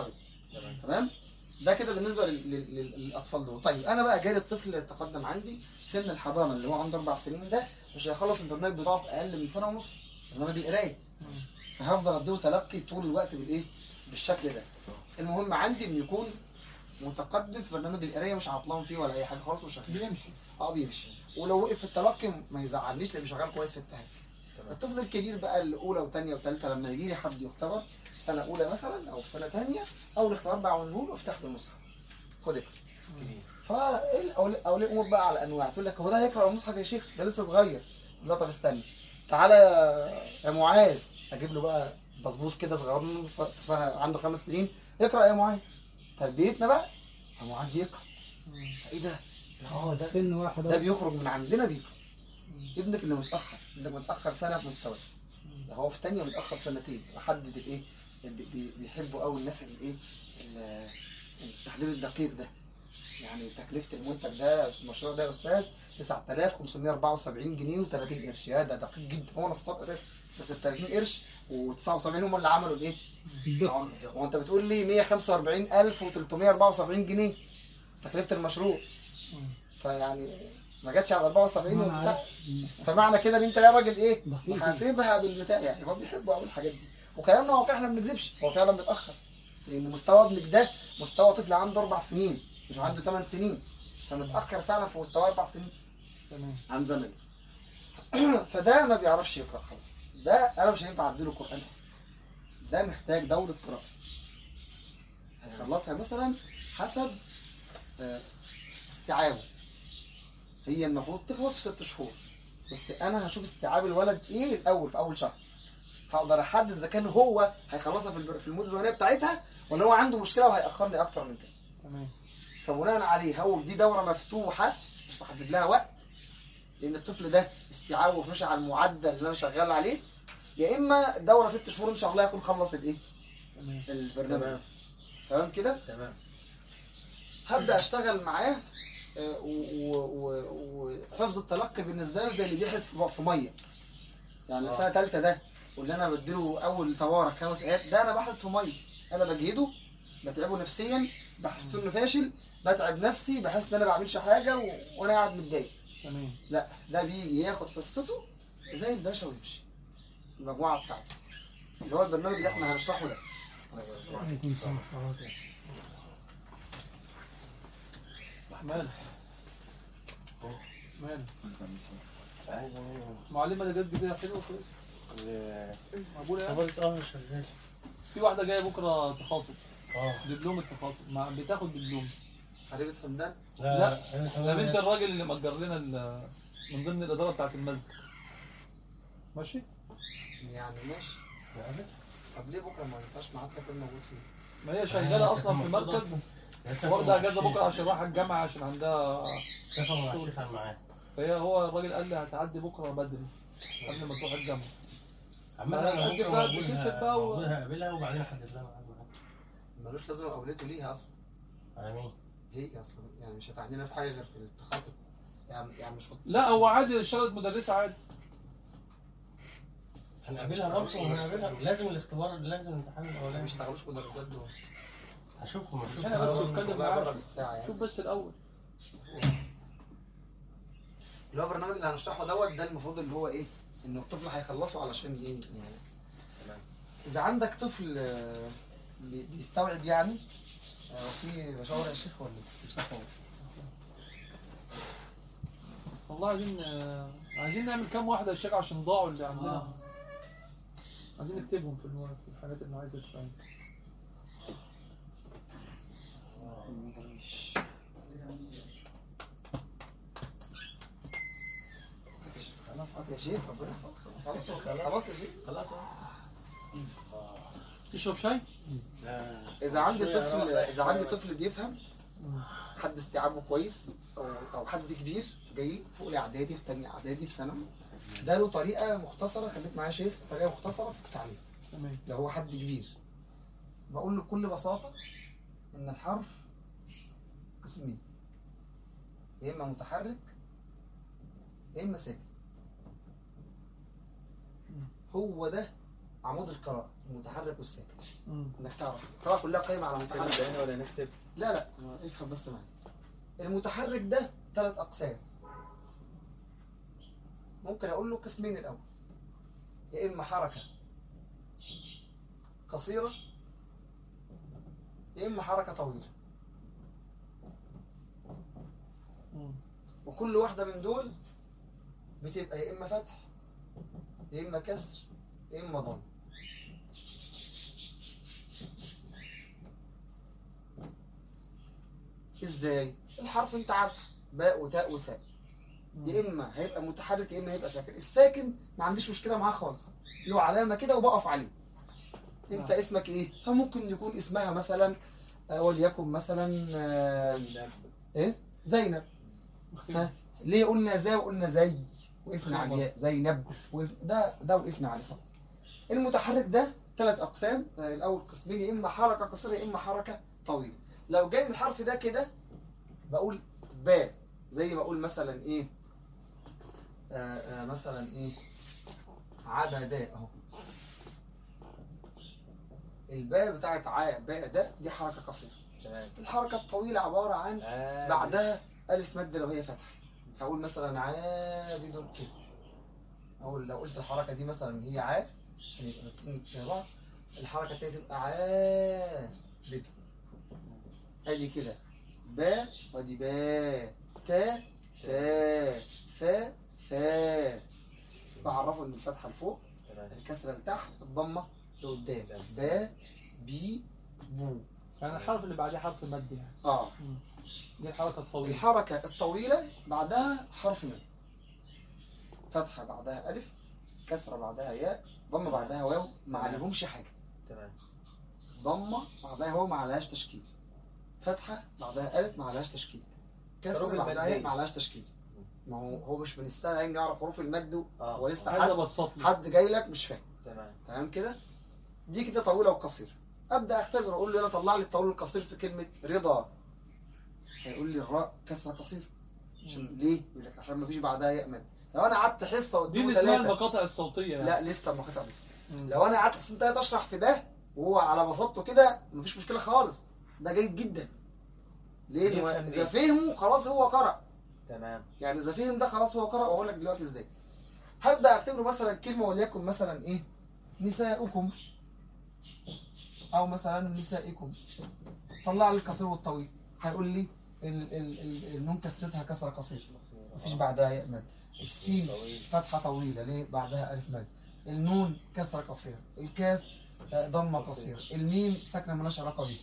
تمام. ده كده بالنسبه للاطفال دول. طيب انا بقى جالي الطفل اللي تقدم عندي سن الحضانه اللي هو عنده 4 سنين، ده مش هيخلص البرنامج بتاعه في اقل من سنه ونص، برنامج القرايه. فهفضل اديله تلقي طول الوقت بالايه؟ بالشكل ده. المهم عندي انه يكون متقدم في برنامج القرايه، مش عطلان فيه ولا اي حاجه خالص، وشغال بيمشي. بيمشي. ولو وقف في التلقي ما يزعلنيش لان شغال كويس في التهيئه. الطفل الكبير بقى اللي اولى وثانيه وثالثه، لما يجي لي حد يختبر في سنه اولى مثلا او في سنه ثانيه، اول اختبار بعمله له افتح له المصحف خد اقرا. فاولياء الامور بقى على انواع، تقول لك هو ده هيقرا المصحف يا شيخ؟ ده لسه صغير. لا طب استنى، تعالى يا معاذ، اجيب له بقى بصبوص كده صغير في سنه عنده 5 سنين، اقرا يا معاذ. تربيتنا بقى يا معاذ يقرا. ايه ده؟ ده سن واحد ده بيخرج من عندنا بيقرا. ابنك اللي متاخر، ابنك متاخر سنه في مستواه، هو في ثانيه متاخر سنتين. وحدد الايه بيحبوا قوي الناس اللي ايه التحديد الدقيق ده. يعني تكلفه المنتج ده المشروع ده يا استاذ 9574 جنيه و30 قرش. يا ده دقيق جدا، هو نصاب اساسا، بس ال 30 قرش و79 هم اللي عملوا الايه؟ وانت بتقول لي 145374 جنيه تكلفه المشروع، فيعني ما جاتش على 74 وبتاع. فمعنى كده ان انت يا راجل ايه محاسبها بالبتاع. يعني هو بيحبوا قوي الحاجات دي، وكلامنا واقع، احنا ما بنكذبش، هو فعلا متاخر لان مستوى ابنك ده مستوى طفل عنده 4 سنين مش عنده 8 سنين، فمتاخر فعلا في مستوى 4 سنين عن زمن. فده ما بيعرفش يقرا خالص، ده انا مش هينفع اديله قران اصلا، ده محتاج دوره قراءه هيخلصها مثلا حسب استيعابه. هي المفروض تخلص في 6 شهور، بس انا هشوف استيعاب الولد ايه الاول في اول شهر، هقدر احدد اذا كان هو هيخلصها في المده الزمنيه بتاعتها ولا هو عنده مشكله وهيأخرني اكتر من كده. تمام. فبناء عليه هو دي دوره مفتوحه مش بحدد لها وقت، لان الطفل ده استيعابه مش على المعدل اللي انا شغال عليه، يا اما دوره 6 شهور ان شاء الله يكون خلص الايه؟ البرنامج. تمام كده؟ تمام. هبدا اشتغل معاه وحفظ التلقي بالنسبه له زي اللي بيحفظ في ميه. يعني سنه ثالثه ده واللي انا بديله اول تبارك 5 ايات، ده انا بحفظ في ميه، انا بجهده، بتعبه نفسيا، بحسه انه فاشل، بتعب نفسي، بحس ان انا ما بعملش حاجه وانا قاعد متضايق. تمام. لا ده بيجي ياخد حصته زي الباشا ويمشي المجموعه بتاعته، اللي هو البرنامج اللي احنا هنشرحه ده. مالك معلمة اللي جت جديدة حلوة كويس. مقبولة يعني؟ شغال. في واحدة جاية بكرة تخاطب. دبلوم التخاطب بتاخد دبلوم. حبيبة حمدان؟ لا ده بنت الراجل اللي مأجر لنا من ضمن الإدارة بتاعت المسجد. ماشي؟ يعني ماشي. طب ليه بكرة ما ينفعش معاك تكون موجود فيه؟ ما هي شغالة أصلا في مركز واخدة أجازة بكرة عشان رايحة الجامعة عشان عندها شغل معاه. هو الراجل قال لي هتعدي بكرة بدري قبل ما تروح الجامعة. عمالها هتجيب بقى الابلكيشن بقى هقابلها وبعدين احدد لها ميعاد معاها. ملوش لازمة قابلته ليها أصلا. على مين؟ هي أصلا يعني مش هتعنينا في حاجة غير في التخاطب. يعني مش لا هو عادي اشتغلت مدرسة عادي. هنقابلها برضه وهنقابلها لازم الاختبار لازم الامتحان الاولاني. ما بيشتغلوش مدرسات دول. هشوفهم انا بس بتكلم معاه بالساعة شوف بس الاول. اللي هو البرنامج اللي هنشرحه ده المفروض اللي هو ايه؟ انه الطفل هيخلصه علشان ايه يعني. اذا عندك طفل بيستوعب يعني في بشاور يا شيخ ولا بصحة؟ والله عايزين نعمل كام واحدة يا شيخ عشان ضاعوا اللي عندنا. عايزين نكتبهم في الحاجات اللي عايزة تتعمل. خلاص يا شيخ ربنا يحفظك. خلاص يا شيخ خلاص. تشرب شاي؟ اذا عندي طفل بيفهم، حد استيعابه كويس او حد كبير جاي فوق الاعدادي في ثانيه اعدادي في ثانوي، ده له طريقه مختصره، خليك معايا شيخ، طريقه مختصره في التعليم. تمام. لو هو حد كبير بقول له بكل بساطه ان الحرف قسمين، يا اما متحرك يا اما ساكن. هو ده عمود القراءة المتحرك والساكن. مم. انك تعرف القراءة كلها قايمة على نكتب متحرك. هنا ولا نكتب؟ لا افهم بس معايا. المتحرك ده 3 أقسام. ممكن أقول له قسمين الأول، يا إما حركة قصيرة يا إما حركة طويلة، مم. وكل واحدة من دول بتبقى يا إما فتح يا إما كسر يا إما ضم. إزاي؟ الحرف أنت عارف باء وتاء وثاء، يا إما هيبقى متحرك يا إما هيبقى ساكن. الساكن ما عنديش مشكلة معاه خالص، له علامة كده وبقف عليه. أنت اسمك إيه؟ فممكن يكون اسمها مثلا وليكن مثلا إيه؟ زينب. ها ليه قلنا زي وقلنا زي وقفنا على الياء؟ زينب ده وقفنا عليه خلاص. المتحرك ده 3 أقسام. الأول قسمين، يا إما حركة قصيرة يا إما حركة طويلة. لو جاي الحرف ده كده بقول باء، زي ما أقول مثلا إيه مثلا إيه عبداء أهو. الباء بتاعت باء ده دي حركة قصيرة. الحركة الطويلة عبارة عن بعدها ألف مد لو هي فتحة. هقول مثلا عابد كده. أقول لو قلت الحركة دي مثلا هي عا عشان يبقى الاثنين زي بعض، الحركة التانية تبقى عابد. أدي كده با ودي با تا تا فا فا. بعرفه إن الفتحة لفوق، الكسرة لتحت، الضمة لقدام. با بي بو. يعني الحرف اللي بعديه حرف مد يعني. مم. دي الحركة الطويلة. الحركة الطويلة بعدها حرف مد، فتحة بعدها ألف، كسرة بعدها ياء، ضمة بعدها واو، ما عليهمش حاجة. تمام. ضمة بعدها واو ما عليهاش تشكيل، فتحة بعدها ألف ما عليهاش تشكيل، كسرة بعدها ياء ما عليهاش تشكيل. ما هو مش من السهل إن يعرف حروف المد ولسه حد جاي لك مش فاهم. تمام كده. دي كده طويلة وقصيرة. أبدأ أختبر أقول له أنا طلع لي الطويل والقصير في كلمة رضا. هيقول لي الراء كسرة قصير. عشان ليه؟ يقول لك عشان ما فيش بعدها ياء مد. لو انا قعدت حصه دي قدامه اللي اسمها 3 المقاطع الصوتيه يعني. لا لسه المقاطع لسه. لو انا قعدت سنتين 3 اشرح في ده وهو على بساطته كده مفيش مشكله خالص، ده جيد جدا. ليه؟ اذا فهمه خلاص هو قرأ. تمام. يعني اذا فهم ده خلاص هو قرأ. واقول لك دلوقتي ازاي. هبدا اكتب مثلا كلمه وليكن مثلا ايه نساؤكم، او مثلا نسائكم. طلع لي القصير والطويل. هيقول لي النون كسرتها كسره قصيره مفيش بعدها ياء مد. السين فتحه طويله ليه بعدها الف مد. النون كسره قصيره. الكاف ضمه قصيره. الميم ساكنه مالهاش علاقه بيه.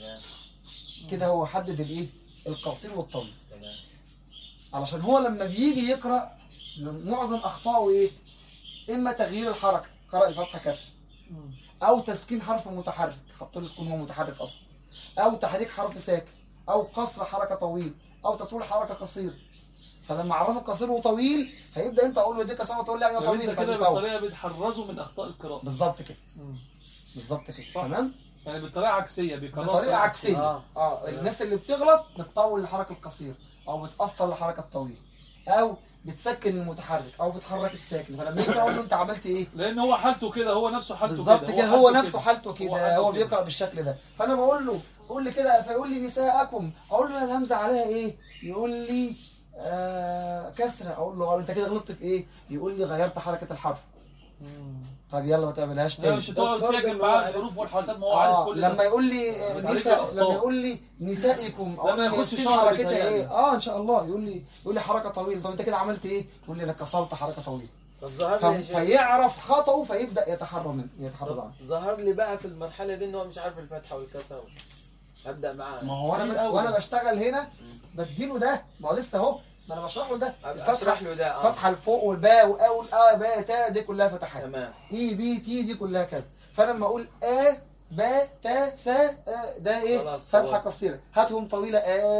كده هو حدد الايه القصير والطويل. علشان هو لما بيجي يقرا معظم اخطائه ايه؟ اما تغيير الحركه، قرأ الفتحه كسر، او تسكين حرف متحرك حط له سكون هو متحرك اصلا، او تحريك حرف ساكن، او قصر حركه طويل، او تطول حركه قصير. فلما اعرفه قصير وطويل هيبدا انت اقول له دي قصير وطويل لا ده طويل. انت كده بالطريقه بتحرزه من اخطاء القراءه. بالظبط كده. بالظبط كده. تمام. يعني بالطريقه عكسيه بطريقه عكسيه. الناس اللي بتغلط بتطول الحركه القصير او بتقصر الحركه الطويل او بتسكن المتحرك او بتحرك الساكن. فلما يجي اقول له انت عملت ايه؟ لان هو حالته كده، هو نفسه حالته كده. بالظبط كده. هو نفسه حالته كده. هو بيقرا بالشكل ده. فانا بقول له قول لي كده، فيقول لي نساءكم. اقول له الهمزه عليها ايه؟ يقول لي كسره. اقول له انت كده غلطت في ايه؟ يقول لي غيرت حركه الحرف. طب يلا ما تعملهاش تاني. مش هتقعد تعجب معاه الحروف والحركات. ما هو عارف كل ده. لما يقول لي لما يقول لي نسائكم لما يخش شهر حركتها ايه؟ ان شاء الله يقول لي حركه طويله. طب انت كده عملت ايه؟ يقول لي انا كسرت حركه طويله. فيعرف خطأه فيبدأ يتحرز عنه. ظهر لي بقى في المرحله دي ان هو مش عارف الفتحه والكسره. ابدا معاه. ما هو انا وانا بشتغل هنا بديله ده. ما هو لسه اهو ما انا بشرح له ده. اشرح له ده. فتحه لفوق والباء واول باء تاء دي كلها فتحات. تمام. اي بي تي دي كلها كذا. فانا لما اقول باء تاء سا ده ايه؟ فتحه قصيره. هاتهم طويله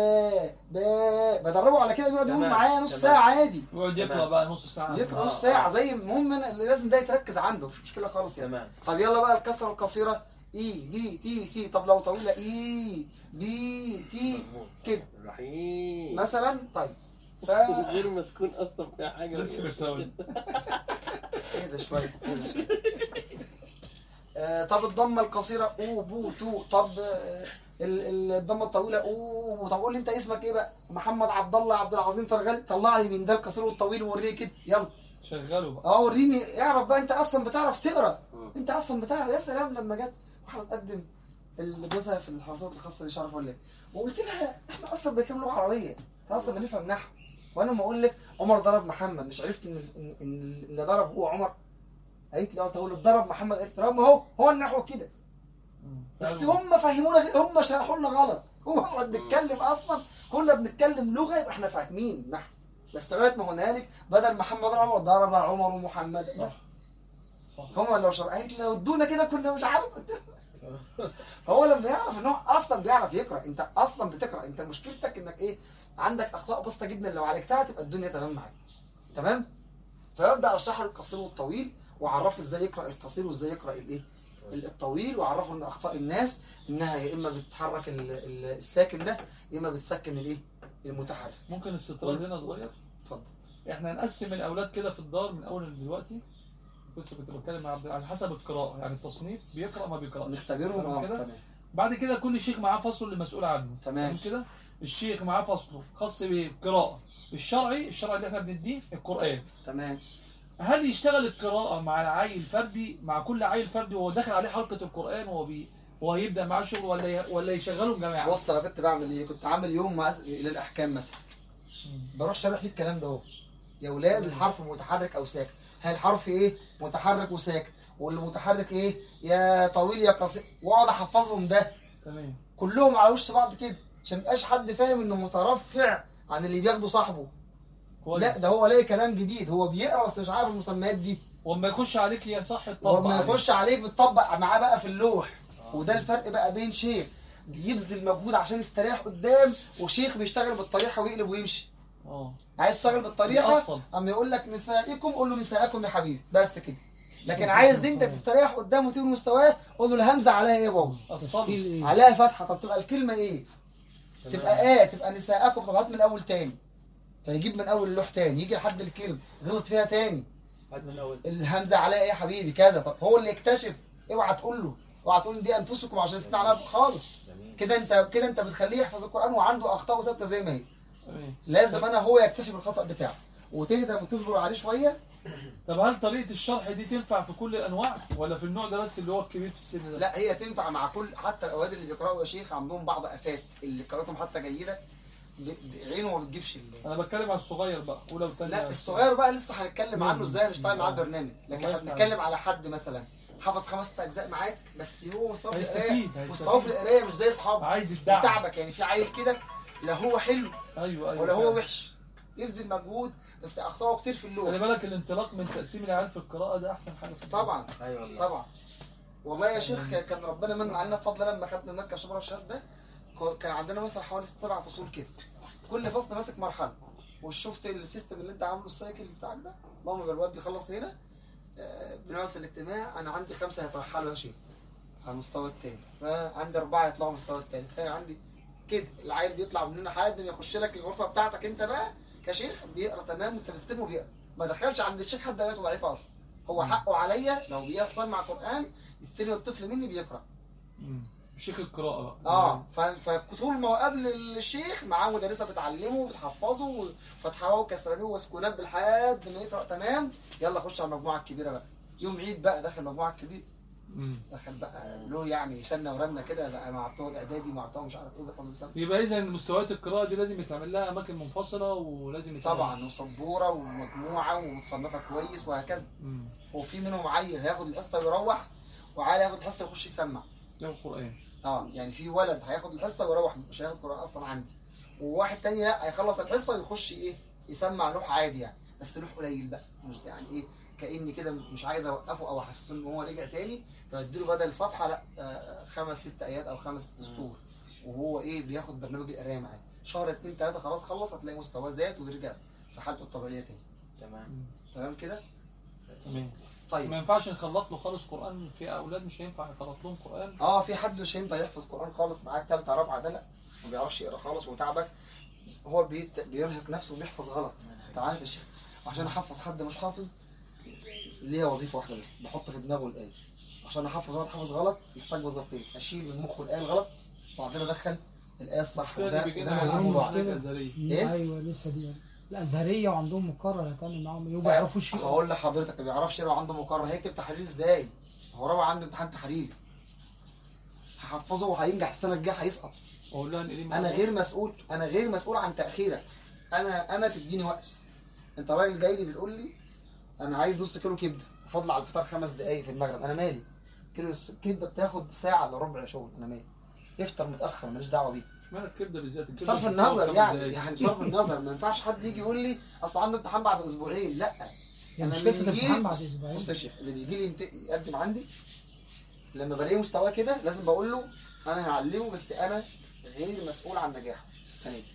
باء. بدربه على كده بيقعد يقول معايا نص ساعه عادي. يقعد يقرا بقى نص ساعه. يقرا نص ساعه زي المهم اللي لازم ده يتركز عنده مش مشكله خالص يعني. تمام. طب يلا بقى الكسره القصيره اي بي تي تي. طب لو طويله اي بي تي كده مثلا. طيب غير مسكون اصلا في حاجه لسه بتراوي. ايه ده شويه طب الضمه القصيره او بو تو، طب الضمه الطويله او بو. طب قول لي انت اسمك ايه بقى؟ محمد عبد الله عبد العظيم فرغلي. طلع لي من ده القصير والطويل ووريني كده، يلا. شغله بقى. وريني، اعرف بقى انت اصلا بتعرف تقرا. انت اصلا بتعرف. يا سلام لما جت واحده تقدم جوزها في الحراسات الخاصه مش عارف ولا ايه، وقلت لها احنا اصلا بنتكلم لغه عربيه، احنا اصلا بنفهم نحو. وانا ما اقول لك عمر ضرب محمد، مش عرفت ان اللي ضرب هو عمر؟ قالت لي طب اللي ضرب محمد، قلت لها ما هو النحو كده. بس هم فهمونا، هم شرحوا لنا غلط. هو احنا بنتكلم اصلا، كنا بنتكلم لغه يبقى احنا فاهمين نحو. بس لغايه ما هنالك بدل محمد عمر ضرب عمر ومحمد بس. هم لو قالت لو ادونا كده كنا مش عارف. هو لما يعرف ان هو اصلا بيعرف يقرا، انت اصلا بتقرا، انت مشكلتك انك ايه؟ عندك اخطاء بسيطه جدا، لو عالجتها تبقى الدنيا تمام معاك. تمام. فيبدا اشرح له القصير والطويل، واعرفه ازاي يقرا القصير وازاي يقرا الايه الطويل، واعرفه ان اخطاء الناس انها يا اما بتحرك الساكن ده، يا اما بتسكن الايه المتحرك. ممكن الاستطراد هنا صغير؟ اتفضل. احنا نقسم الاولاد كده في الدار من اول دلوقتي. كنت بتكلم مع عبد على حسب القراءه، يعني التصنيف بيقرا ما بيقراش، نختبرهم. كده. تمام. بعد كده كل شيخ معاه فصله اللي مسؤول عنه. تمام كده. الشيخ معاه فصله خاص بالقراءه. الشرعي اللي احنا بنديه القران. تمام. هل يشتغل القراءه مع العيل فردي، مع كل عيل فردي وهو داخل عليه حلقه القران وهو هيبدا معاه شغل، ولا يشغلهم جماعه؟ بص انا كنت بعمل ايه؟ كنت عامل يوم مع للاحكام مثلا، بروح شارح فيه الكلام ده اهو. يا اولاد الحرف متحرك او ساكن، هل الحرف ايه متحرك وساكن، واللي متحرك ايه يا طويل يا قصير، واقعد احفظهم ده. تمام. كلهم على وش بعض كده، عشان ميبقاش حد فاهم انه مترفع عن اللي بياخده صاحبه. كويس. لا ده هو لاقي كلام جديد، هو بيقرا بس مش عارف المسميات دي. وما يخش عليك يا صح تطبق وما عليك. يخش عليك بتطبق معاه بقى في اللوح. وده الفرق بقى بين شيخ بيبذل مجهود عشان يستريح قدام، وشيخ بيشتغل بالطريحه ويقلب ويمشي. عايز تشتغل بالطريحه، اما يقول لك نسائكم قول له نسائكم يا حبيبي، بس كده. لكن عايز انت تستريح قدامه وتقول مستواه، قول له الهمزه عليها ايه يا بابا؟ عليها فتحه. طب تبقى الكلمه ايه؟ تبقى تبقى نسائكم. طب هات من الاول تاني، فيجيب من اول اللوح تاني، يجي لحد الكلمه غلط فيها تاني، هات من الاول. الهمزه عليها ايه يا حبيبي كذا. طب هو اللي يكتشف. اوعى تقول له، اوعى تقول دي انفسكم عشان استعنى خالص. كده انت بتخليه يحفظ القران وعنده اخطاء ثابته زي ما هي. لازم انا هو يكتشف الخطا بتاعه، وتهدى وتصبر عليه شويه. طب هل طريقه الشرح دي تنفع في كل الانواع ولا في النوع ده بس اللي هو الكبير في السن ده؟ لا هي تنفع مع كل، حتى الاولاد اللي بيقراوا يا شيخ عندهم بعض افات اللي قراءتهم حتى جيده، عينه ما بتجيبش انا بتكلم على الصغير بقى، اولى وثانيه. لا الصغير بقى لسه هنتكلم عنه ازاي هنشتغل معاه برنامج. لكن احنا بنتكلم على حد مثلا حفظ 5 اجزاء معاك، بس هو مستواه في القرايه، مستواه في القرايه مش زي اصحابه، عايز الدعم تعبك. يعني في عيل كده لا هو حلو ايوه ولا هو وحش، يبذل مجهود بس اخطائه كتير في اللغه. خلي بالك الانطلاق من تقسيم العيال في القراءه ده احسن حاجه في طبعا. ايوه والله. طبعا والله يا شيخ كان ربنا من علينا بفضل لما خدنا مكه شبرا الشهاد ده. كان عندنا مثلا حوالي 7 فصول كده، كل فصل ماسك مرحله. وشفت السيستم اللي انت عامله السايكل بتاعك ده، ماما بالواد بيخلص هنا، بنقعد في الاجتماع، انا عندي 5 هيترحلوا يا شيخ على المستوى الثاني، عندي 4 يطلعوا المستوى الثالث، عندي كده. العيل بيطلع مننا لحد ما يخش لك الغرفه بتاعتك انت بقى كشيخ، بيقرا تمام وانت بتستلمه بيقرا، ما دخلش عند الشيخ حد قراءته ضعيفه اصلا. هو حقه عليا لو بيحصل مع قران يستلم الطفل مني بيقرا. شيخ القراءه بقى. فطول ما هو قبل الشيخ معاه مدرسه بتعلمه وبتحفظه فتحه وكسرانيه وسكونات بالحد ما يقرا تمام. يلا خش على المجموعه الكبيره بقى، يوم عيد بقى دخل المجموعه الكبيره، دخل بقى له يعني شنه ورنه كده بقى مع بتوع الاعدادي ومع بتوع مش عارف ايه دخلوا بسبب. يبقى اذا مستويات القراءه دي لازم يتعمل لها اماكن منفصله، ولازم يتعمل طبعا وسبوره ومجموعه ومتصنفه كويس وهكذا. وفي منهم عيل هياخد الحصه ويروح، وعيل هياخد الحصه ويخش يسمع القران. يعني في ولد هياخد الحصه ويروح مش هياخد قران اصلا عندي، وواحد تاني لا هيخلص الحصه ويخش يسمع لوح عادي يعني، بس لوح قليل بقى، مش يعني كاني كده مش عايز اوقفه او احسسه ان هو رجع تاني، فاديله بدل صفحه لا 5 6 ايات او 5 6 سطور، وهو بياخد برنامج القرايه معاه شهر 2 3 خلاص خلص، هتلاقي مستواه زاد ويرجع في حالته الطبيعيه تاني. تمام كده. تمام. طيب ما ينفعش نخلط له خالص قران؟ في اولاد مش هينفع نخلط لهم قران. في حد مش هينفع يحفظ قران خالص معاك ثالثه رابعه، ده لا ما بيعرفش يقرا خالص وتعبك، هو بيرهق نفسه وبيحفظ غلط. انت عارف يا شيخ عشان احفظ حد مش حافظ ليها وظيفه واحده بس، بحط في دماغه الايه عشان احفظ غلط حافظ غلط محتاج وظيفتين، اشيل من مخه الايه الغلط وبعدين ادخل الايه الصح، وده موضوع. إيه؟ ايوه لسه دي الازهريه وعندهم مقرر هتعمل معاهم ايه وبيعرفوش يقروا. هقول لحضرتك ما بيعرفش يقرا عنده مقرر، هيكتب تحرير ازاي؟ هو رابع عنده امتحان تحريري، هحفظه وهينجح السنه الجايه هيسقط. اقول لها ان انا غير مسؤول عن تاخيرك. انا تديني وقت. انت راجل جاي لي بتقول لي انا عايز نص كيلو كبده فاضل على الفطار 5 دقائق في المغرب، انا مالي؟ كيلو الكبده بتاخد ساعه الا ربع شغل، انا مالي؟ افطر متاخر ماليش دعوه بيك. اشمعنى الكبده بالذات؟ بصرف النظر يعني بصرف النظر ما ينفعش حد يجي يقول لي اصل عنده امتحان بعد اسبوعين، لا. يعني مش اللي قصه بيجي امتحان لي- بعد اسبوعين. بص يا شيخ، اللي بيجي لي يقدم عندي لما بلاقيه مستواه كده لازم بقول له انا هعلمه بس انا غير مسؤول عن نجاحه السنه دي.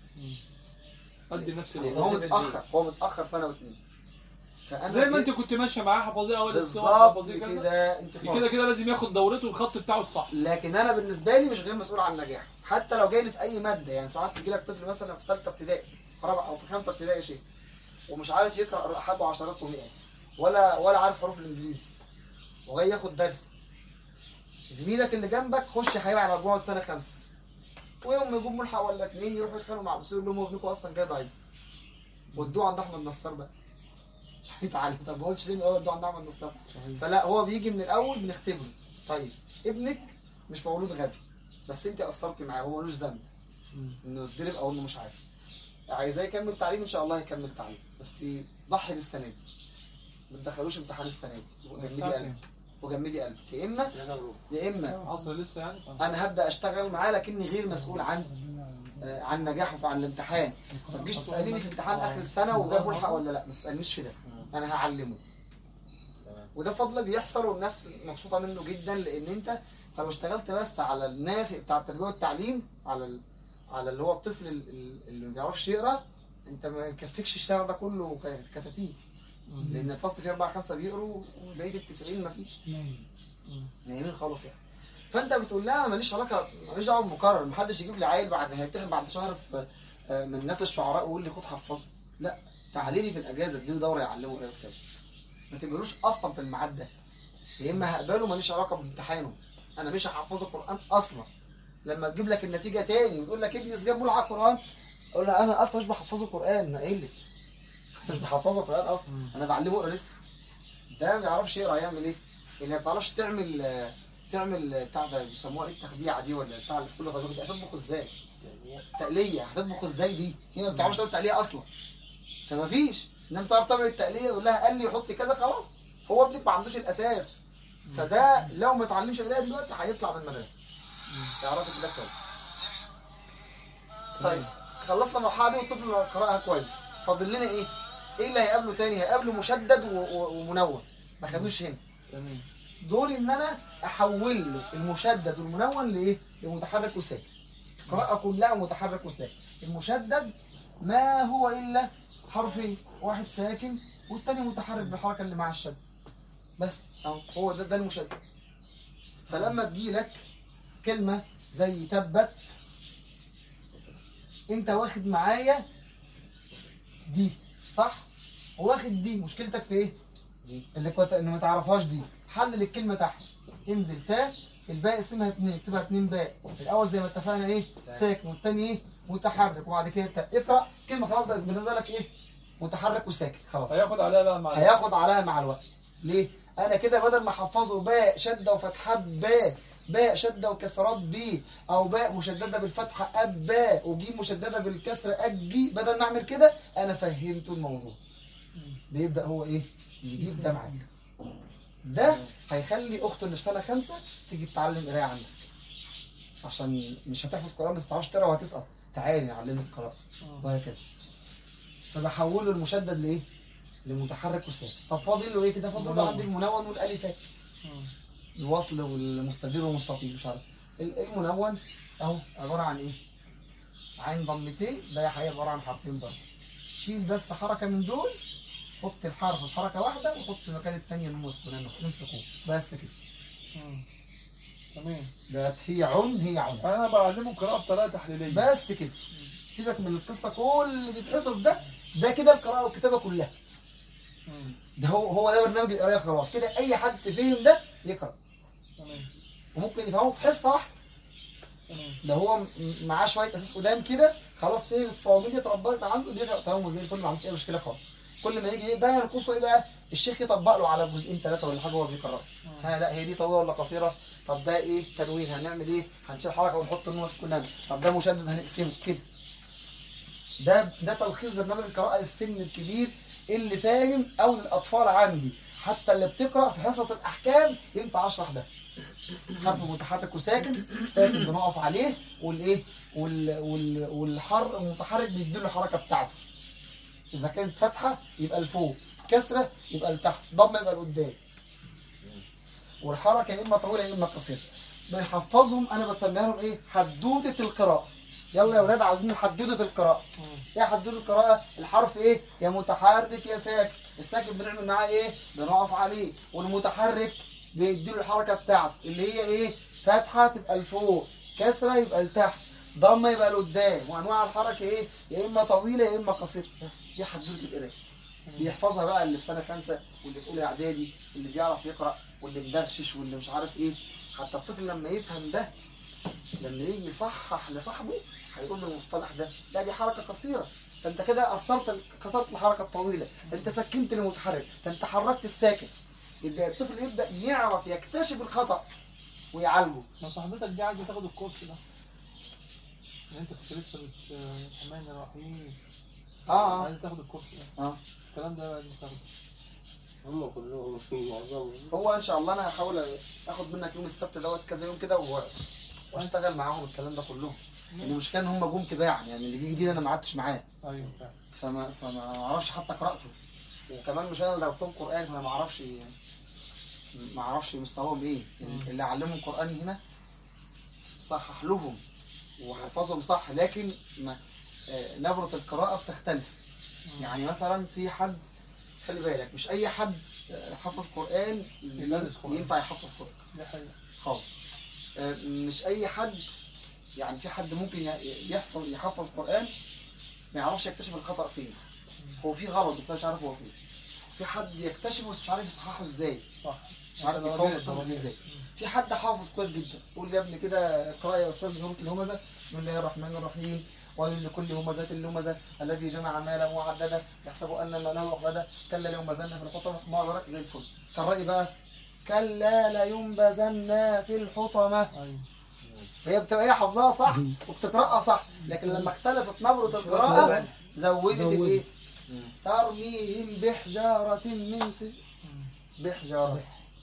ادي نفس لان هو متاخر سنه واتنين. فانا زي ما انت كنت ماشيه معاه حفظيه اول بالظبط حفظيه كده. انت كده كده لازم ياخد دورته والخط بتاعه الصح. لكن انا بالنسبه لي مش غير مسؤول عن نجاحه، حتى لو جاي لي في اي ماده. يعني ساعات تجي لك طفل مثلا في ثالثه ابتدائي في رابعه او في خمسه ابتدائي شيء ومش عارف يقرا الاحاد وعشرات ومئات ولا عارف حروف الانجليزي وجاي ياخد درس. زميلك اللي جنبك خش هيبقى على مجموعه سنه 5 ويوم ما يجيب ملحق ولا 2 يروحوا يتخانقوا مع الدكتور يقول لهم هو ابنكم اصلا جاي ضعيف. ودوه عند احمد نصار بقى مش هيتعلم. طب ما قلتش ليه من الاول ودوه عند احمد نصار؟ فلا، هو بيجي من الاول بنختبره. طيب ابنك مش مولود غبي بس انت قصرتي معاه، هو ملوش ذنب انه يتضرب او انه مش عارف. عايزاه يكمل تعليم ان شاء الله يكمل تعليم، بس ضحي بالسنه دي. ما تدخلوش امتحان السنه دي وجمدي قلبك يا اما عصر لسه يعني. انا هبدا اشتغل معاه لكني غير مسؤول عن نجاحه في الامتحان. ما تجيش تسالني في امتحان اخر السنه وجاب ملحق ولا لا، ما تسالنيش في ده. انا هعلمه وده فضل بيحصل والناس مبسوطه منه جدا. لان انت لو اشتغلت بس على النافع بتاع التربيه والتعليم على اللي هو الطفل اللي ما بيعرفش يقرا، انت ما يكفيكش الشارع ده كله كتاتيب. لان الفصل فيه 4 5 بيقروا وبقيه ال90 ما فيش نايمين خالص يعني. فانت بتقول لها ماليش علاقه، ماليش دعوه بالمقرر. محدش يجيب لي عيل بعد هيمتحن بعد شهر في من نسل الشعراء ويقول لي خد حفظه. لا، تعالي لي في الاجازه اديله دوره يعلمه قرايه وكتابه. ما تقبلوش اصلا في الميعاد ده، يا اما هقبله ماليش علاقه بامتحانه، انا مش هحفظه قران اصلا. لما تجيب لك النتيجه تاني وتقول لك ابني جاب ملحق قران، اقول لها انا اصلا مش بحفظه قران. انا قايل لك مش بحفظه قران اصلا، انا بعلمه يقرا لسه. ده ما بيعرفش يقرا يعمل ايه؟ اللي ما بتعرفش تعمل بتاع ده بيسموها ايه التخديعه دي ولا بتاع اللي في كل غزوه، هتطبخ ازاي؟ تقليه هتطبخ ازاي دي؟ هي ما بتعرفش تعمل تقليه اصلا. فما فيش انما بتعرف تعمل التقليه يقول لها قال لي حط كذا خلاص. هو ابنك ما عندوش الاساس، فده لو ما اتعلمش قرايه دلوقتي هيطلع من المدرسه. تعرفي كده كويس. طيب خلصنا المرحله دي والطفل قراها كويس، فاضل لنا ايه؟ ايه اللي هيقابله تاني؟ هيقابله مشدد ومنون. ما خدوش هنا. تمام. دول ان انا احول له المشدد والمنون لايه؟ لمتحرك وساكن. القراءه كلها متحرك وساكن. المشدد ما هو الا حرفين، واحد ساكن والتاني متحرك بالحركه اللي مع الشد بس. اهو هو ده المشدد. فلما تجي لك كلمه زي تبت، انت واخد معايا دي صح؟ واخد دي، مشكلتك في ايه؟ اللي كنت ان ما تعرفهاش دي. حلل الكلمه تحت، انزل تاء، الباقي اسمها 2، اكتبها 2 باء. الاول زي ما اتفقنا ايه؟ ساكن، والثاني ايه؟ متحرك، وبعد كده تاء. اقرا كلمه خلاص بقت بالنسبه لك ايه؟ متحرك وساكن خلاص. هياخد عليها بقى مع هياخد عليها مع الوقت. ليه؟ انا كده بدل ما احفظه باء شده وفتحات باء شده وكسرات بي، او باء مشدده بالفتحه اب باء، وجيم مشدده بالكسر اجي، بدل ما اعمل كده انا فهمته الموضوع. بيبدا هو ايه؟ يجيب ده معاك. ده هيخلي اخته اللي في سنه 5 تيجي تتعلم قرايه عندك، عشان مش هتحفظ قران بس ما تعرفش تقرا وهتسقط. تعالي نعلمك القراءه وهكذا. فبحوله المشدد لايه؟ لمتحرك وساكن. طب فاضل له ايه كده؟ فاضل له عندي المنون والالفات، الوصل والمستدير والمستطيل مش عارف. المنون اهو عباره عن ايه؟ عين ضمتين، ده هيبقى عباره عن حرفين برضه. شيل بس حركه من دول، حط الحرف في حركه واحده وحط مكان الثانيه نون وسكونان نقطتين سكون بس كده. تمام. بقت هي عن. انا بعلمه قراءه بطريقه تحليليه بس كده. سيبك من القصه كل اللي بيتحفظ ده كده القراءه والكتابه كلها. ده هو ده برنامج القرايه خلاص كده. اي حد فهم ده يقرا. وممكن يفهمه في حصه واحده. لو هو معاه شويه اساس قدام كده خلاص فهم الصواميل دي اتربطت عنده بيقرا تمام وزي الفل، ما عندوش اي مشكله خالص. كل ما يجي ده ينقصه ايه بقى؟ الشيخ يطبق له على جزئين ثلاثه ولا حاجه وهو بيقرا. ها لا هي دي طويله ولا قصيره؟ طب ده ايه تنوين هنعمل ايه؟ هنشيل حركه ونحط النون سكونان. طب ده مشدد هنقسمه كده. ده تلخيص برنامج القراءه للسن الكبير اللي فاهم، او للاطفال عندي حتى اللي بتقرا في حصه الاحكام ينفع اشرح ده. حرف متحرك وساكن، ساكن بنقف عليه، والايه والحر المتحرك بيدي له الحركه بتاعته. اذا كانت فتحه يبقى لفوق، كسره يبقى لتحت، ضمه يبقى لقدام. والحركه يا اما طويله يا اما قصيره. بنحفظهم، انا بسميها لهم ايه؟ حدوته القراءه. يلا يا ولاد عاوزين حدوته القراءه. ايه حدوته القراءه؟ الحرف ايه؟ يا متحرك يا ساكن. الساكن بنعمل معاه ايه؟ بنقف عليه. والمتحرك بيديله الحركه بتاعته اللي هي ايه؟ فتحه تبقى لفوق، كسره يبقى لتحت، ضمه يبقى لقدام. وانواع الحركه ايه؟ يا اما طويله يا اما قصيره. بس دي حدوته القراءه. بيحفظها بقى اللي في سنه 5 واللي في اولى اعدادي، اللي بيعرف يقرا واللي مدغشش واللي مش عارف ايه. حتى الطفل لما يفهم ده، لما يجي يصحح لصاحبه هيقول له المصطلح ده لا دي حركه قصيره، فانت كده كسرت الحركه الطويله، انت سكنت المتحرك، انت حركت الساكن. يبقى الطفل يبدا يعرف يكتشف الخطا ويعالجه. ما صاحبتك دي عايزه تاخد الكورس ده، انت كنت لسه الرحمن الرحيم. عايزه تاخد الكورس ده. الكلام ده لازم تاخده. هم كلهم معظمهم. هو ان شاء الله انا هحاول اخد منك يوم السبت دوت كذا يوم كده واشتغل معاهم الكلام ده كلهم. المشكله ان هم جم تباعا، يعني اللي جه جديد انا ما قعدتش معاه. ايوه فما اعرفش حتى قراءته. وكمان مش انا اللي دربتهم قران، فانا ما اعرفش مستواهم ايه. اللي علمهم قران هنا صحح لهم وحفظهم صح، لكن نبره القراءه بتختلف. يعني مثلا في حد، خلي بالك مش اي حد حفظ قران ينفع يحفظ قران. ده حقيقي خالص. مش اي حد، يعني في حد ممكن يحفظ قران ما يعرفش يكتشف الخطا فين. هو في غلط بس مش عارف هو فين. في حد يكتشفه بس مش عارف يصححه ازاي. صح. مش عارف يقوم الطرق ازاي. في حد حافظ كويس جدا، قول يا ابني كده اقرا يا استاذ سوره الهمزه، بسم الله الرحمن الرحيم، ويل لكل همزة لمزة الذي جمع مالا وعدده يحسب ان ماله اخلده كلا لينبذن في الحطمه ما أدراك زي الفل. قرأي بقى كلا لينبذن في الحطمه. هي بتبقى هي حافظاها صح وبتقراها صح، لكن لما اختلفت نبره القراءه زودت الايه؟ ترميهم بحجاره من بحجاره.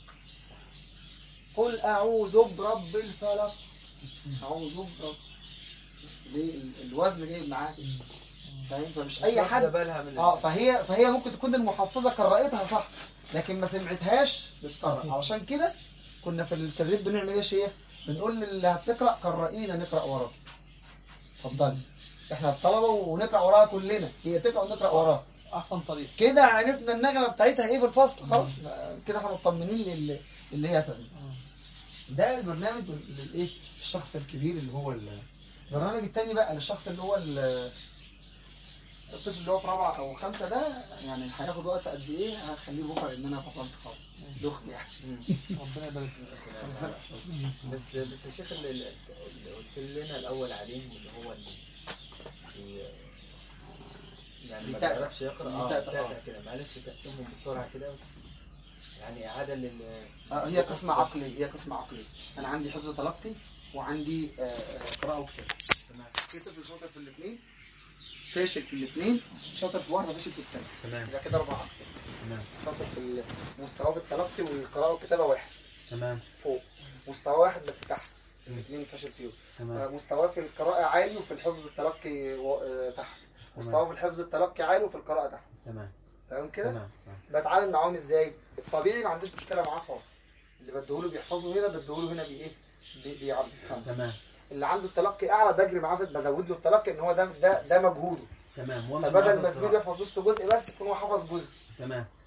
قل اعوذ برب الفلق. اعوذ برب. ليه الوزن جاي معاه؟ فاهم؟ فمش اي حد. فهي ممكن تكون المحفظه قرأتها صح لكن ما سمعتهاش بتقرأ. علشان كده كنا في التدريب بنعمل ايه يا شيخ؟ بنقول للي هتقرأ قرئينا نقرأ وراك. اتفضلي. احنا الطلبه ونقرأ وراها كلنا، هي تقرأ ونقرأ وراها. احسن طريقه. كده عرفنا النغمه بتاعتها ايه في الفصل، خلاص كده احنا مطمنين اللي هي هتعمل. ده البرنامج للايه؟ الشخص الكبير اللي هو البرنامج الثاني بقى للشخص اللي هو الطفل اللي هو في رابعه او خمسه ده، يعني هياخد وقت قد ايه؟ هخليه بكره لان انا فصلت خالص. دخت يعني. ربنا يبارك فيك. بس يا شيخ اللي قلت لنا الاول عليه اللي هو يعني ما بيعرفش يقرا كده، معلش تقسمهم بسرعه كده بس، يعني اعاده هي قسم عقلي. انا عندي حفظ تلقي وعندي قراءه وكتابه. تمام. في طفل شاطر في الاثنين، فاشل في الاثنين، شاطر في واحده، فاشل في الثانيه. تمام. يبقى كده 4 اقسام. تمام. شاطر في مستواه في التلقي والقراءه والكتابه 1. تمام. فوق. مستوى 1 بس تحت. الاثنين فاشل فيهم. تمام. مستواه في القراءه عالي وفي الحفظ التلقي تحت. مستواه في الحفظ التلقي عالي وفي القراءه تحت. تمام. تمام كده؟ تمام. بتعامل معاهم ازاي؟ الطبيعي ما عنديش مشكله معاه خالص. اللي بديهوله بيحفظه هنا، بديهوله هنا بيعرف يفهم. تمام. اللي عنده التلقي اعلى بجري معاه، بزود له التلقي ان هو ده مجهوده. تمام. فبدل ما زميله يحفظ نص جزء بس يكون هو حفظ جزء. تمام.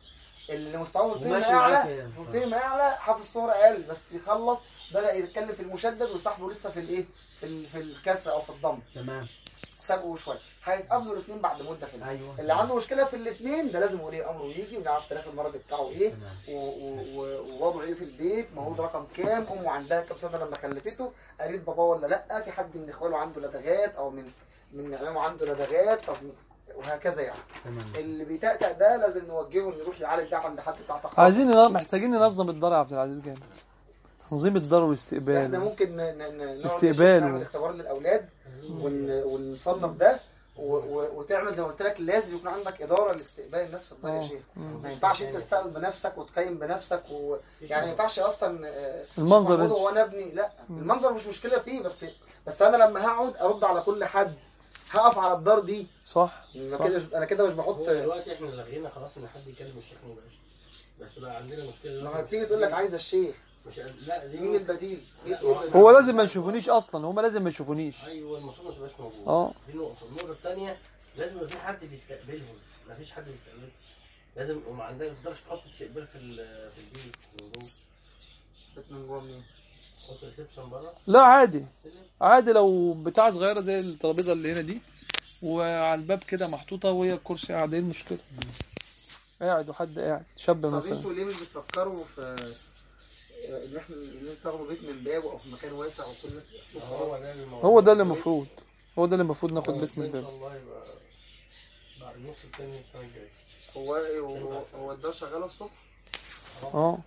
اللي مستواه في الفهم وماشي معاك اعلى يا- وفهم اعلى حافظ صوره اقل، بس يخلص بدأ يتكلم في المشدد وصاحبه لسه في الايه في الكسر او في الضم، تمام. سابقه شويه، هيتقابلوا الاثنين بعد مده في ايوه. اللي عنده مشكله في الاثنين ده لازم ولي امره يجي ونعرف تاريخ المرض بتاعه ايه تمام. ووضعه ايه في البيت، مولود رقم كام، امه عندها كام سنه لما خلفته، قريب باباه ولا لا، في حد من اخواله عنده لدغات او من عمامه عنده لدغات، طب وهكذا يعني. تمام. اللي بيتأتأ ده لازم نوجهه انه يروح يعالج ده عند حد بتاع تخاطب. محتاجين ننظم الدار يا عبد العزيز جامد، تنظيم الدار احنا والاستقبال. ممكن نقعد استقبال نعمل اختبار للاولاد ونصنف ده وتعمل زي ما قلت لك، لازم يكون عندك اداره لاستقبال الناس في الدار يا شيخ. ما ينفعش انت تستقبل بنفسك وتقيم بنفسك يعني ما ينفعش اصلا المنظر محمود هو انا ابني، لا المنظر مش مشكله فيه، بس انا لما هقعد ارد على كل حد هقف على الدار دي صح. انا كده مش بحط. هو دلوقتي احنا لغينا خلاص ان حد يكلم الشيخ مباشر، بس بقى عندنا مشكله لما دلوقتي. بتيجي تقول لك عايز الشيخ، مش لا دي مين البديل؟ لا، إيه البديل؟ هو لازم ما يشوفونيش اصلا، هم لازم ما يشوفونيش. ايوه المفروض ما تبقاش موجود. اه. دي نقطه. النقطه الثانيه لازم يبقى في حد بيستقبلهم، ما فيش حد بيستقبلهم. لازم وما عندك ما تقدرش تحط استقبال في البيت من جوه. بيت من جوه منين؟ تحط ريسبشن بره لا عادي، السلم. عادي لو بتاع صغيره زي الترابيزه اللي هنا دي وعلى الباب كده محطوطه وهي الكرسي قاعد، ايه المشكله؟ قاعد وحد قاعد شاب طب مثلا. انتوا ليه مش بتفكروا في ان احنا تاخدوا بيت من بابه او في مكان واسع وكل الناس هو ده الموضوع. هو ده اللي المفروض ناخد بيت من ان شاء باب. الله يبقى بعد النص الثاني من السنه الجايه. هو الدار شغاله الصبح؟ اه.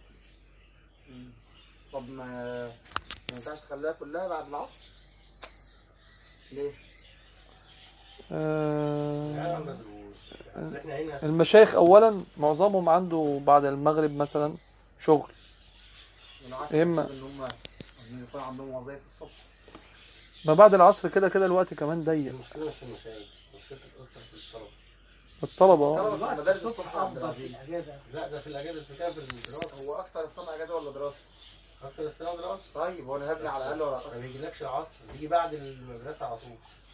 طب ما ينفعش تخليها كلها بعد العصر؟ ليه؟ المشايخ اولا معظمهم عنده بعد المغرب مثلا شغل، اما ان هم يكون عندهم وظائف الصبح. ما بعد العصر كده الوقت كمان ضيق. المشكله مش في المشايخ، مشكله اكتر في الطلبه. الطلبه طبعا في مدارس الصبح عبد افضل في العزيز. الاجازه. لا ده في الاجازه بتاعت الدراسه. هو اكتر السنه اجازه ولا دراسه؟ اكتر السنه دراسه. طيب وانا هبني على الاقل ولا ما بيجيلكش العصر، بيجي بعد المدرسه على طول.